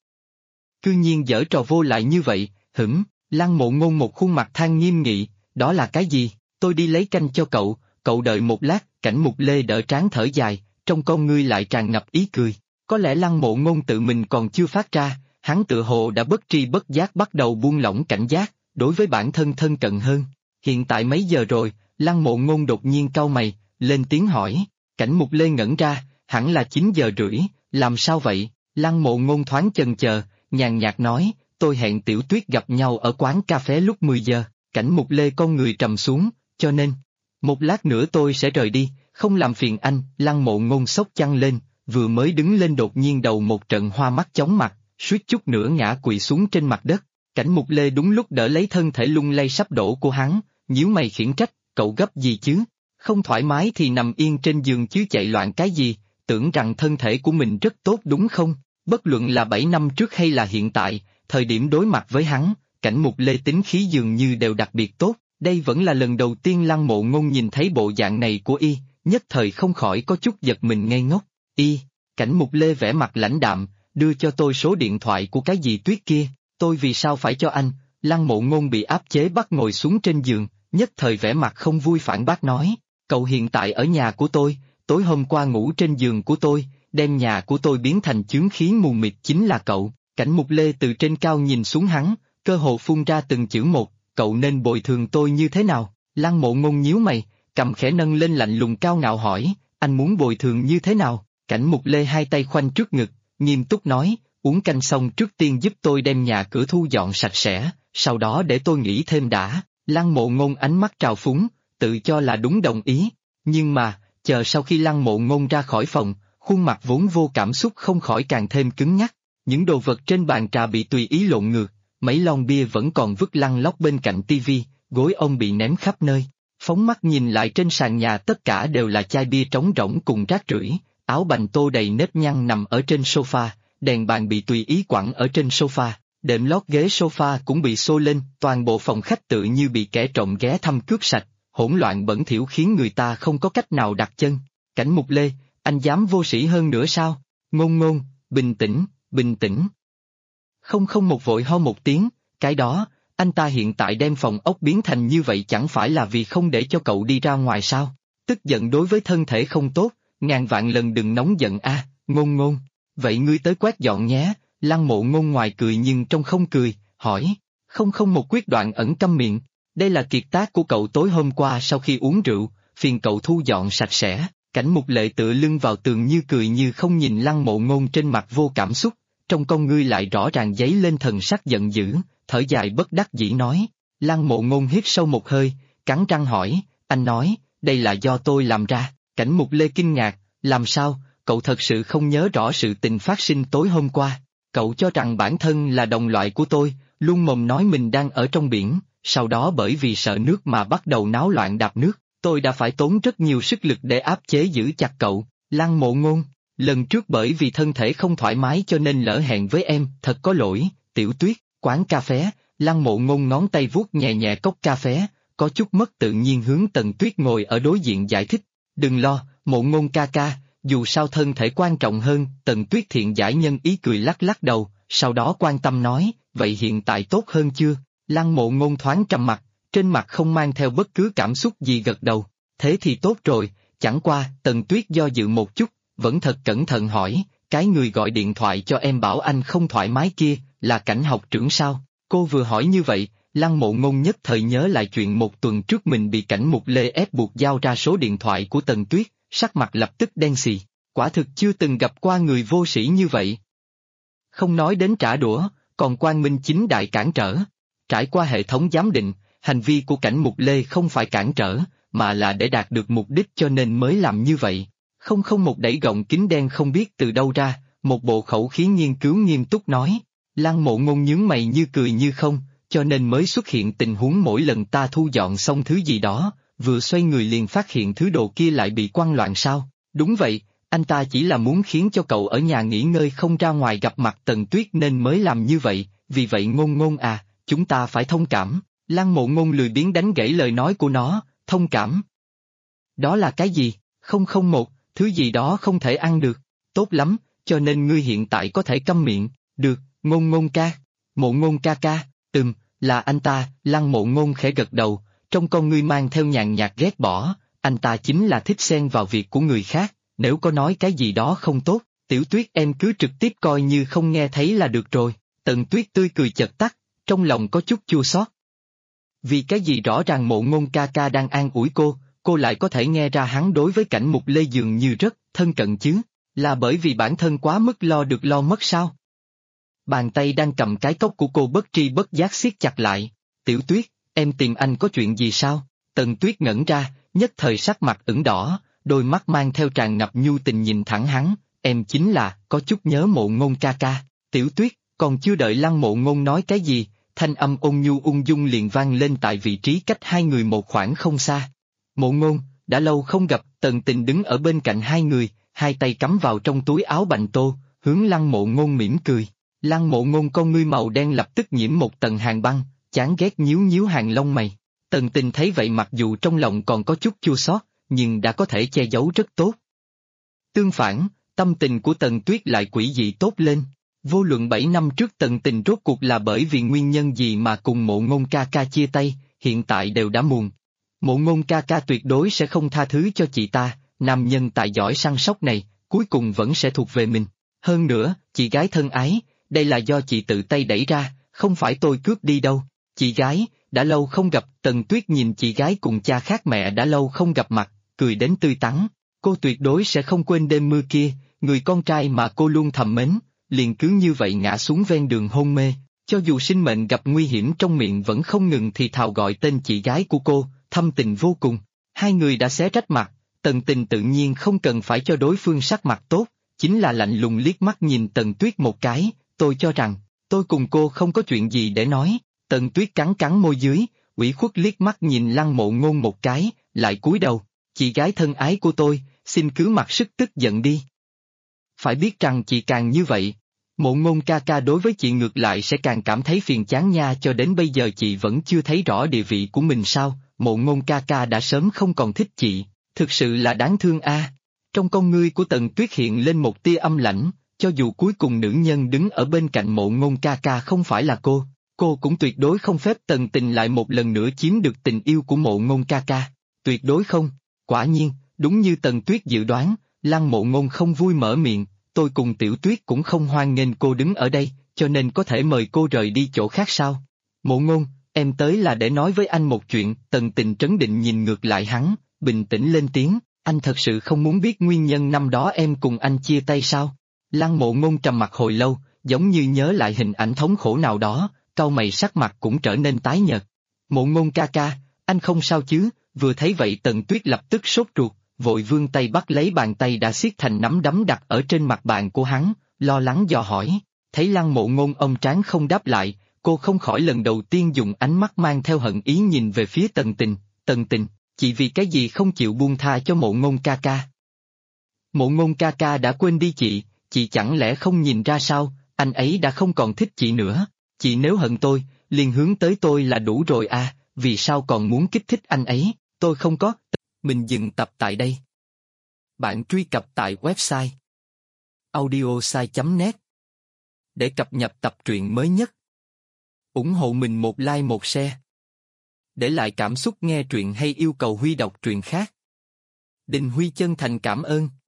Cư nhiên giở trò vô lại như vậy, Lăng Mộ Ngôn một khuôn mặt than nghiêm nghị, đó là cái gì? Tôi đi lấy canh cho cậu đợi một lát. Cảnh Mục Lê đỡ trán thở dài, trong con ngươi lại tràn ngập ý cười. Có lẽ Lăng Mộ Ngôn tự mình còn chưa phát ra, hắn tự hồ đã bất tri bất giác bắt đầu buông lỏng cảnh giác, đối với bản thân thân cận hơn. Hiện tại mấy giờ rồi? Lăng Mộ Ngôn đột nhiên cau mày, lên tiếng hỏi. Cảnh Mục Lê ngẩn ra, hẳn là 9 giờ rưỡi, làm sao vậy? Lăng Mộ Ngôn thoáng chần chờ, nhàn nhạt nói, tôi hẹn Tiểu Tuyết gặp nhau ở quán cà phé lúc 10 giờ. Cảnh Mục Lê con người trầm xuống, cho nên, một lát nữa tôi sẽ rời đi, không làm phiền anh. Lăng Mộ Ngôn xốc chăn lên, vừa mới đứng lên đột nhiên đầu một trận hoa mắt chóng mặt, suýt chút nữa ngã quỵ xuống trên mặt đất. Cảnh Mục Lê đúng lúc đỡ lấy thân thể lung lay sắp đổ của hắn, nhíu mày khiển trách, cậu gấp gì chứ? Không thoải mái thì nằm yên trên giường chứ chạy loạn cái gì, tưởng rằng thân thể của mình rất tốt đúng không? Bất luận là 7 năm trước hay là hiện tại, thời điểm đối mặt với hắn, Cảnh Mục Lê tính khí dường như đều đặc biệt tốt. Đây vẫn là lần đầu tiên Lăng Mộ Ngôn nhìn thấy bộ dạng này của y, nhất thời không khỏi có chút giật mình ngây ngốc. Cảnh Mục Lê vẻ mặt lãnh đạm, đưa cho tôi số điện thoại của cái gì Tuyết kia, tôi vì sao phải cho anh? Lăng Mộ Ngôn bị áp chế bắt ngồi xuống trên giường, nhất thời vẻ mặt không vui phản bác nói, cậu hiện tại ở nhà của tôi, tối hôm qua ngủ trên giường của tôi, đem nhà của tôi biến thành chướng khí mù mịt chính là cậu. Cảnh Mục Lê từ trên cao nhìn xuống hắn, cơ hồ phun ra từng chữ một, cậu nên bồi thường tôi như thế nào? Lăng Mộ Ngôn nhíu mày, cầm khẽ nâng lên lạnh lùng cao ngạo hỏi, anh muốn bồi thường như thế nào? Cảnh Mục Lê hai tay khoanh trước ngực, nghiêm túc nói, uống canh xong trước tiên giúp tôi đem nhà cửa thu dọn sạch sẽ, sau đó để tôi nghĩ thêm đã. Lăng Mộ Ngôn ánh mắt trào phúng, tự cho là đúng đồng ý, nhưng mà, chờ sau khi Lăng Mộ Ngôn ra khỏi phòng, khuôn mặt vốn vô cảm xúc không khỏi càng thêm cứng nhắc, những đồ vật trên bàn trà bị tùy ý lộn ngược, mấy lon bia vẫn còn vứt lăn lóc bên cạnh tivi, gối ông bị ném khắp nơi. Phóng mắt nhìn lại trên sàn nhà tất cả đều là chai bia trống rỗng cùng rác rưởi, áo bành tô đầy nếp nhăn nằm ở trên sofa, đèn bàn bị tùy ý quẳng ở trên sofa, đệm lót ghế sofa cũng bị xô lên, toàn bộ phòng khách tự như bị kẻ trộm ghé thăm cướp sạch, hỗn loạn bẩn thỉu khiến người ta không có cách nào đặt chân. Cảnh Mục Lê, anh dám vô sĩ hơn nữa sao? Ngôn, bình tĩnh, bình tĩnh. Không một vội ho một tiếng, cái đó, anh ta hiện tại đem phòng ốc biến thành như vậy chẳng phải là vì không để cho cậu đi ra ngoài sao? Tức giận đối với thân thể không tốt, ngàn vạn lần đừng nóng giận Ngôn. Vậy ngươi tới quét dọn nhé. Lăng Mộ Ngôn ngoài cười nhưng trong không cười, hỏi. Không một quyết đoạn ẩn câm miệng. Đây là kiệt tác của cậu tối hôm qua sau khi uống rượu, phiền cậu thu dọn sạch sẽ. Cảnh Mục Lệ tựa lưng vào tường như cười như không nhìn Lăng Mộ Ngôn trên mặt vô cảm xúc, trong con ngươi lại rõ ràng dấy lên thần sắc giận dữ, thở dài bất đắc dĩ nói. Lăng Mộ Ngôn hít sâu một hơi, cắn răng hỏi, anh nói, đây là do tôi làm ra. Cảnh Mục Lê kinh ngạc, làm sao, cậu thật sự không nhớ rõ sự tình phát sinh tối hôm qua? Cậu cho rằng bản thân là đồng loại của tôi, luôn mồm nói mình đang ở trong biển, sau đó bởi vì sợ nước mà bắt đầu náo loạn đạp nước, tôi đã phải tốn rất nhiều sức lực để áp chế giữ chặt cậu. Lăng Mộ Ngôn, lần trước bởi vì thân thể không thoải mái cho nên lỡ hẹn với em, thật có lỗi. Tiểu Tuyết, quán cà phé. Lăng Mộ Ngôn ngón tay vuốt nhẹ nhẹ cốc cà phé, có chút mất tự nhiên hướng Tần Tuyết ngồi ở đối diện giải thích, đừng lo, Mộ Ngôn ca ca, dù sao thân thể quan trọng hơn. Tần Tuyết thiện giải nhân ý cười lắc lắc đầu, sau đó quan tâm nói, vậy hiện tại tốt hơn chưa? Lăng Mộ Ngôn thoáng trầm mặt, trên mặt không mang theo bất cứ cảm xúc gì gật đầu, thế thì tốt rồi, chẳng qua, Tần Tuyết do dự một chút, vẫn thật cẩn thận hỏi, cái người gọi điện thoại cho em bảo anh không thoải mái kia, là Cảnh học trưởng sao? Cô vừa hỏi như vậy, Lăng Mộ Ngôn nhất thời nhớ lại chuyện một tuần trước mình bị Cảnh Mục Lê ép buộc giao ra số điện thoại của Tần Tuyết, sắc mặt lập tức đen xì, quả thực chưa từng gặp qua người vô sĩ như vậy. Không nói đến trả đũa, còn quang minh chính đại cản trở. Trải qua hệ thống giám định, hành vi của Cảnh Mục Lê không phải cản trở, mà là để đạt được mục đích cho nên mới làm như vậy. Không một đẩy gọng kính đen không biết từ đâu ra, một bộ khẩu khí nghiên cứu nghiêm túc nói. Lăng Mộ Ngôn nhướng mày như cười như không, cho nên mới xuất hiện tình huống mỗi lần ta thu dọn xong thứ gì đó, vừa xoay người liền phát hiện thứ đồ kia lại bị quăng loạn sao? Đúng vậy, anh ta chỉ là muốn khiến cho cậu ở nhà nghỉ ngơi không ra ngoài gặp mặt Tần Tuyết nên mới làm như vậy, vì vậy Ngôn Ngôn à, chúng ta phải thông cảm. Lăng Mộ Ngôn lười biếng đánh gãy lời nói của nó, thông cảm. Đó là cái gì? 001, thứ gì đó không thể ăn được. Tốt lắm, cho nên ngươi hiện tại có thể câm miệng, được, Ngôn Ngôn ca. Mộ Ngôn ca ca, là anh ta, Lăng Mộ Ngôn khẽ gật đầu, trong con ngươi mang theo nhàn nhạt ghét bỏ, anh ta chính là thích xen vào việc của người khác, nếu có nói cái gì đó không tốt, Tiểu Tuyết em cứ trực tiếp coi như không nghe thấy là được rồi. Tần Tuyết tươi cười chợt tắt, trong lòng có chút chua xót. Vì cái gì rõ ràng Mộ Ngôn ca ca đang an ủi cô lại có thể nghe ra hắn đối với Cảnh Mục Lê dường như rất thân cận chứ, là bởi vì bản thân quá mức lo được lo mất sao? Bàn tay đang cầm cái cốc của cô bất tri bất giác siết chặt lại. Tiểu Tuyết, em tìm anh có chuyện gì sao? Tần Tuyết ngẩn ra, nhất thời sắc mặt ửng đỏ, đôi mắt mang theo tràn ngập nhu tình nhìn thẳng hắn, em chính là, có chút nhớ Mộ Ngôn ca ca. Tiểu Tuyết, còn chưa đợi Lăng Mộ Ngôn nói cái gì, thanh âm ôn nhu ung dung liền vang lên tại vị trí cách hai người một khoảng không xa. Mộ Ngôn, đã lâu không gặp, Tần Tình đứng ở bên cạnh hai người, hai tay cắm vào trong túi áo bành tô, hướng Lăng Mộ Ngôn mỉm cười. Lăng Mộ Ngôn con ngươi màu đen lập tức nhiễm một tầng hàn băng, chán ghét nhíu nhíu hàng lông mày. Tần Tình thấy vậy mặc dù trong lòng còn có chút chua xót, nhưng đã có thể che giấu rất tốt. Tương phản, tâm tình của Tần Tuyết lại quỷ dị tốt lên. Vô luận 7 năm trước Tần Tình rốt cuộc là bởi vì nguyên nhân gì mà cùng Mộ Ngôn ca ca chia tay, hiện tại đều đã muộn. Mộ Ngôn ca ca tuyệt đối sẽ không tha thứ cho chị ta, nam nhân tài giỏi săn sóc này, cuối cùng vẫn sẽ thuộc về mình. Hơn nữa, chị gái thân ái, đây là do chị tự tay đẩy ra, không phải tôi cướp đi đâu. Chị gái, đã lâu không gặp, Tần Tuyết nhìn chị gái cùng cha khác mẹ đã lâu không gặp mặt, cười đến tươi tắn. Cô tuyệt đối sẽ không quên đêm mưa kia, người con trai mà cô luôn thầm mến, liền cứ như vậy ngã xuống ven đường hôn mê, cho dù sinh mệnh gặp nguy hiểm trong miệng vẫn không ngừng thì thào gọi tên chị gái của cô, thâm tình vô cùng. Hai người đã xé rách mặt, Tần Tình tự nhiên không cần phải cho đối phương sắc mặt tốt, chính là lạnh lùng liếc mắt nhìn Tần Tuyết một cái, tôi cho rằng, tôi cùng cô không có chuyện gì để nói. Tần Tuyết cắn cắn môi dưới, ủy khuất liếc mắt nhìn Lăng Mộ Ngôn một cái, lại cúi đầu, chị gái thân ái của tôi, xin cứ mặc sức tức giận đi. Phải biết rằng chị càng như vậy, Mộ Ngôn ca ca đối với chị ngược lại sẽ càng cảm thấy phiền chán nha, cho đến bây giờ chị vẫn chưa thấy rõ địa vị của mình sao, Mộ Ngôn ca ca đã sớm không còn thích chị, thực sự là đáng thương a. Trong con ngươi của Tần Tuyết hiện lên một tia âm lãnh, cho dù cuối cùng nữ nhân đứng ở bên cạnh Mộ Ngôn ca ca không phải là cô cũng tuyệt đối không phép Tần Tình lại một lần nữa chiếm được tình yêu của Mộ Ngôn ca ca, tuyệt đối không. Quả nhiên, đúng như Tần Tuyết dự đoán, Lăng Mộ Ngôn không vui mở miệng, tôi cùng Tiểu Tuyết cũng không hoan nghênh cô đứng ở đây, cho nên có thể mời cô rời đi chỗ khác sao? Mộ Ngôn, em tới là để nói với anh một chuyện. Tần Tình trấn định nhìn ngược lại hắn, bình tĩnh lên tiếng, anh thật sự không muốn biết nguyên nhân năm đó em cùng anh chia tay sao? Lăng Mộ Ngôn trầm mặt hồi lâu, giống như nhớ lại hình ảnh thống khổ nào đó, cau mày sắc mặt cũng trở nên tái nhợt. Mộ Ngôn ca ca, anh không sao chứ? Vừa thấy vậy Tần Tuyết lập tức sốt ruột, vội vươn tay bắt lấy bàn tay đã siết thành nắm đấm đặt ở trên mặt bàn của hắn, lo lắng dò hỏi. Thấy Lăng Mộ Ngôn ông trán không đáp lại, cô không khỏi lần đầu tiên dùng ánh mắt mang theo hận ý nhìn về phía Tần Tình. Tần Tình, chị vì cái gì không chịu buông tha cho Mộ Ngôn ca ca? Mộ Ngôn ca ca đã quên đi chị chẳng lẽ không nhìn ra sao, anh ấy đã không còn thích chị nữa. Chị nếu hận tôi, liền hướng tới tôi là đủ rồi à, vì sao còn muốn kích thích anh ấy, tôi không có. Mình dừng tập tại đây. Bạn truy cập tại website audiosai.net để cập nhật tập truyện mới nhất. ủng hộ mình một like một share. Để lại cảm xúc nghe truyện hay yêu cầu Huy đọc truyện khác. Đình Huy chân thành cảm ơn.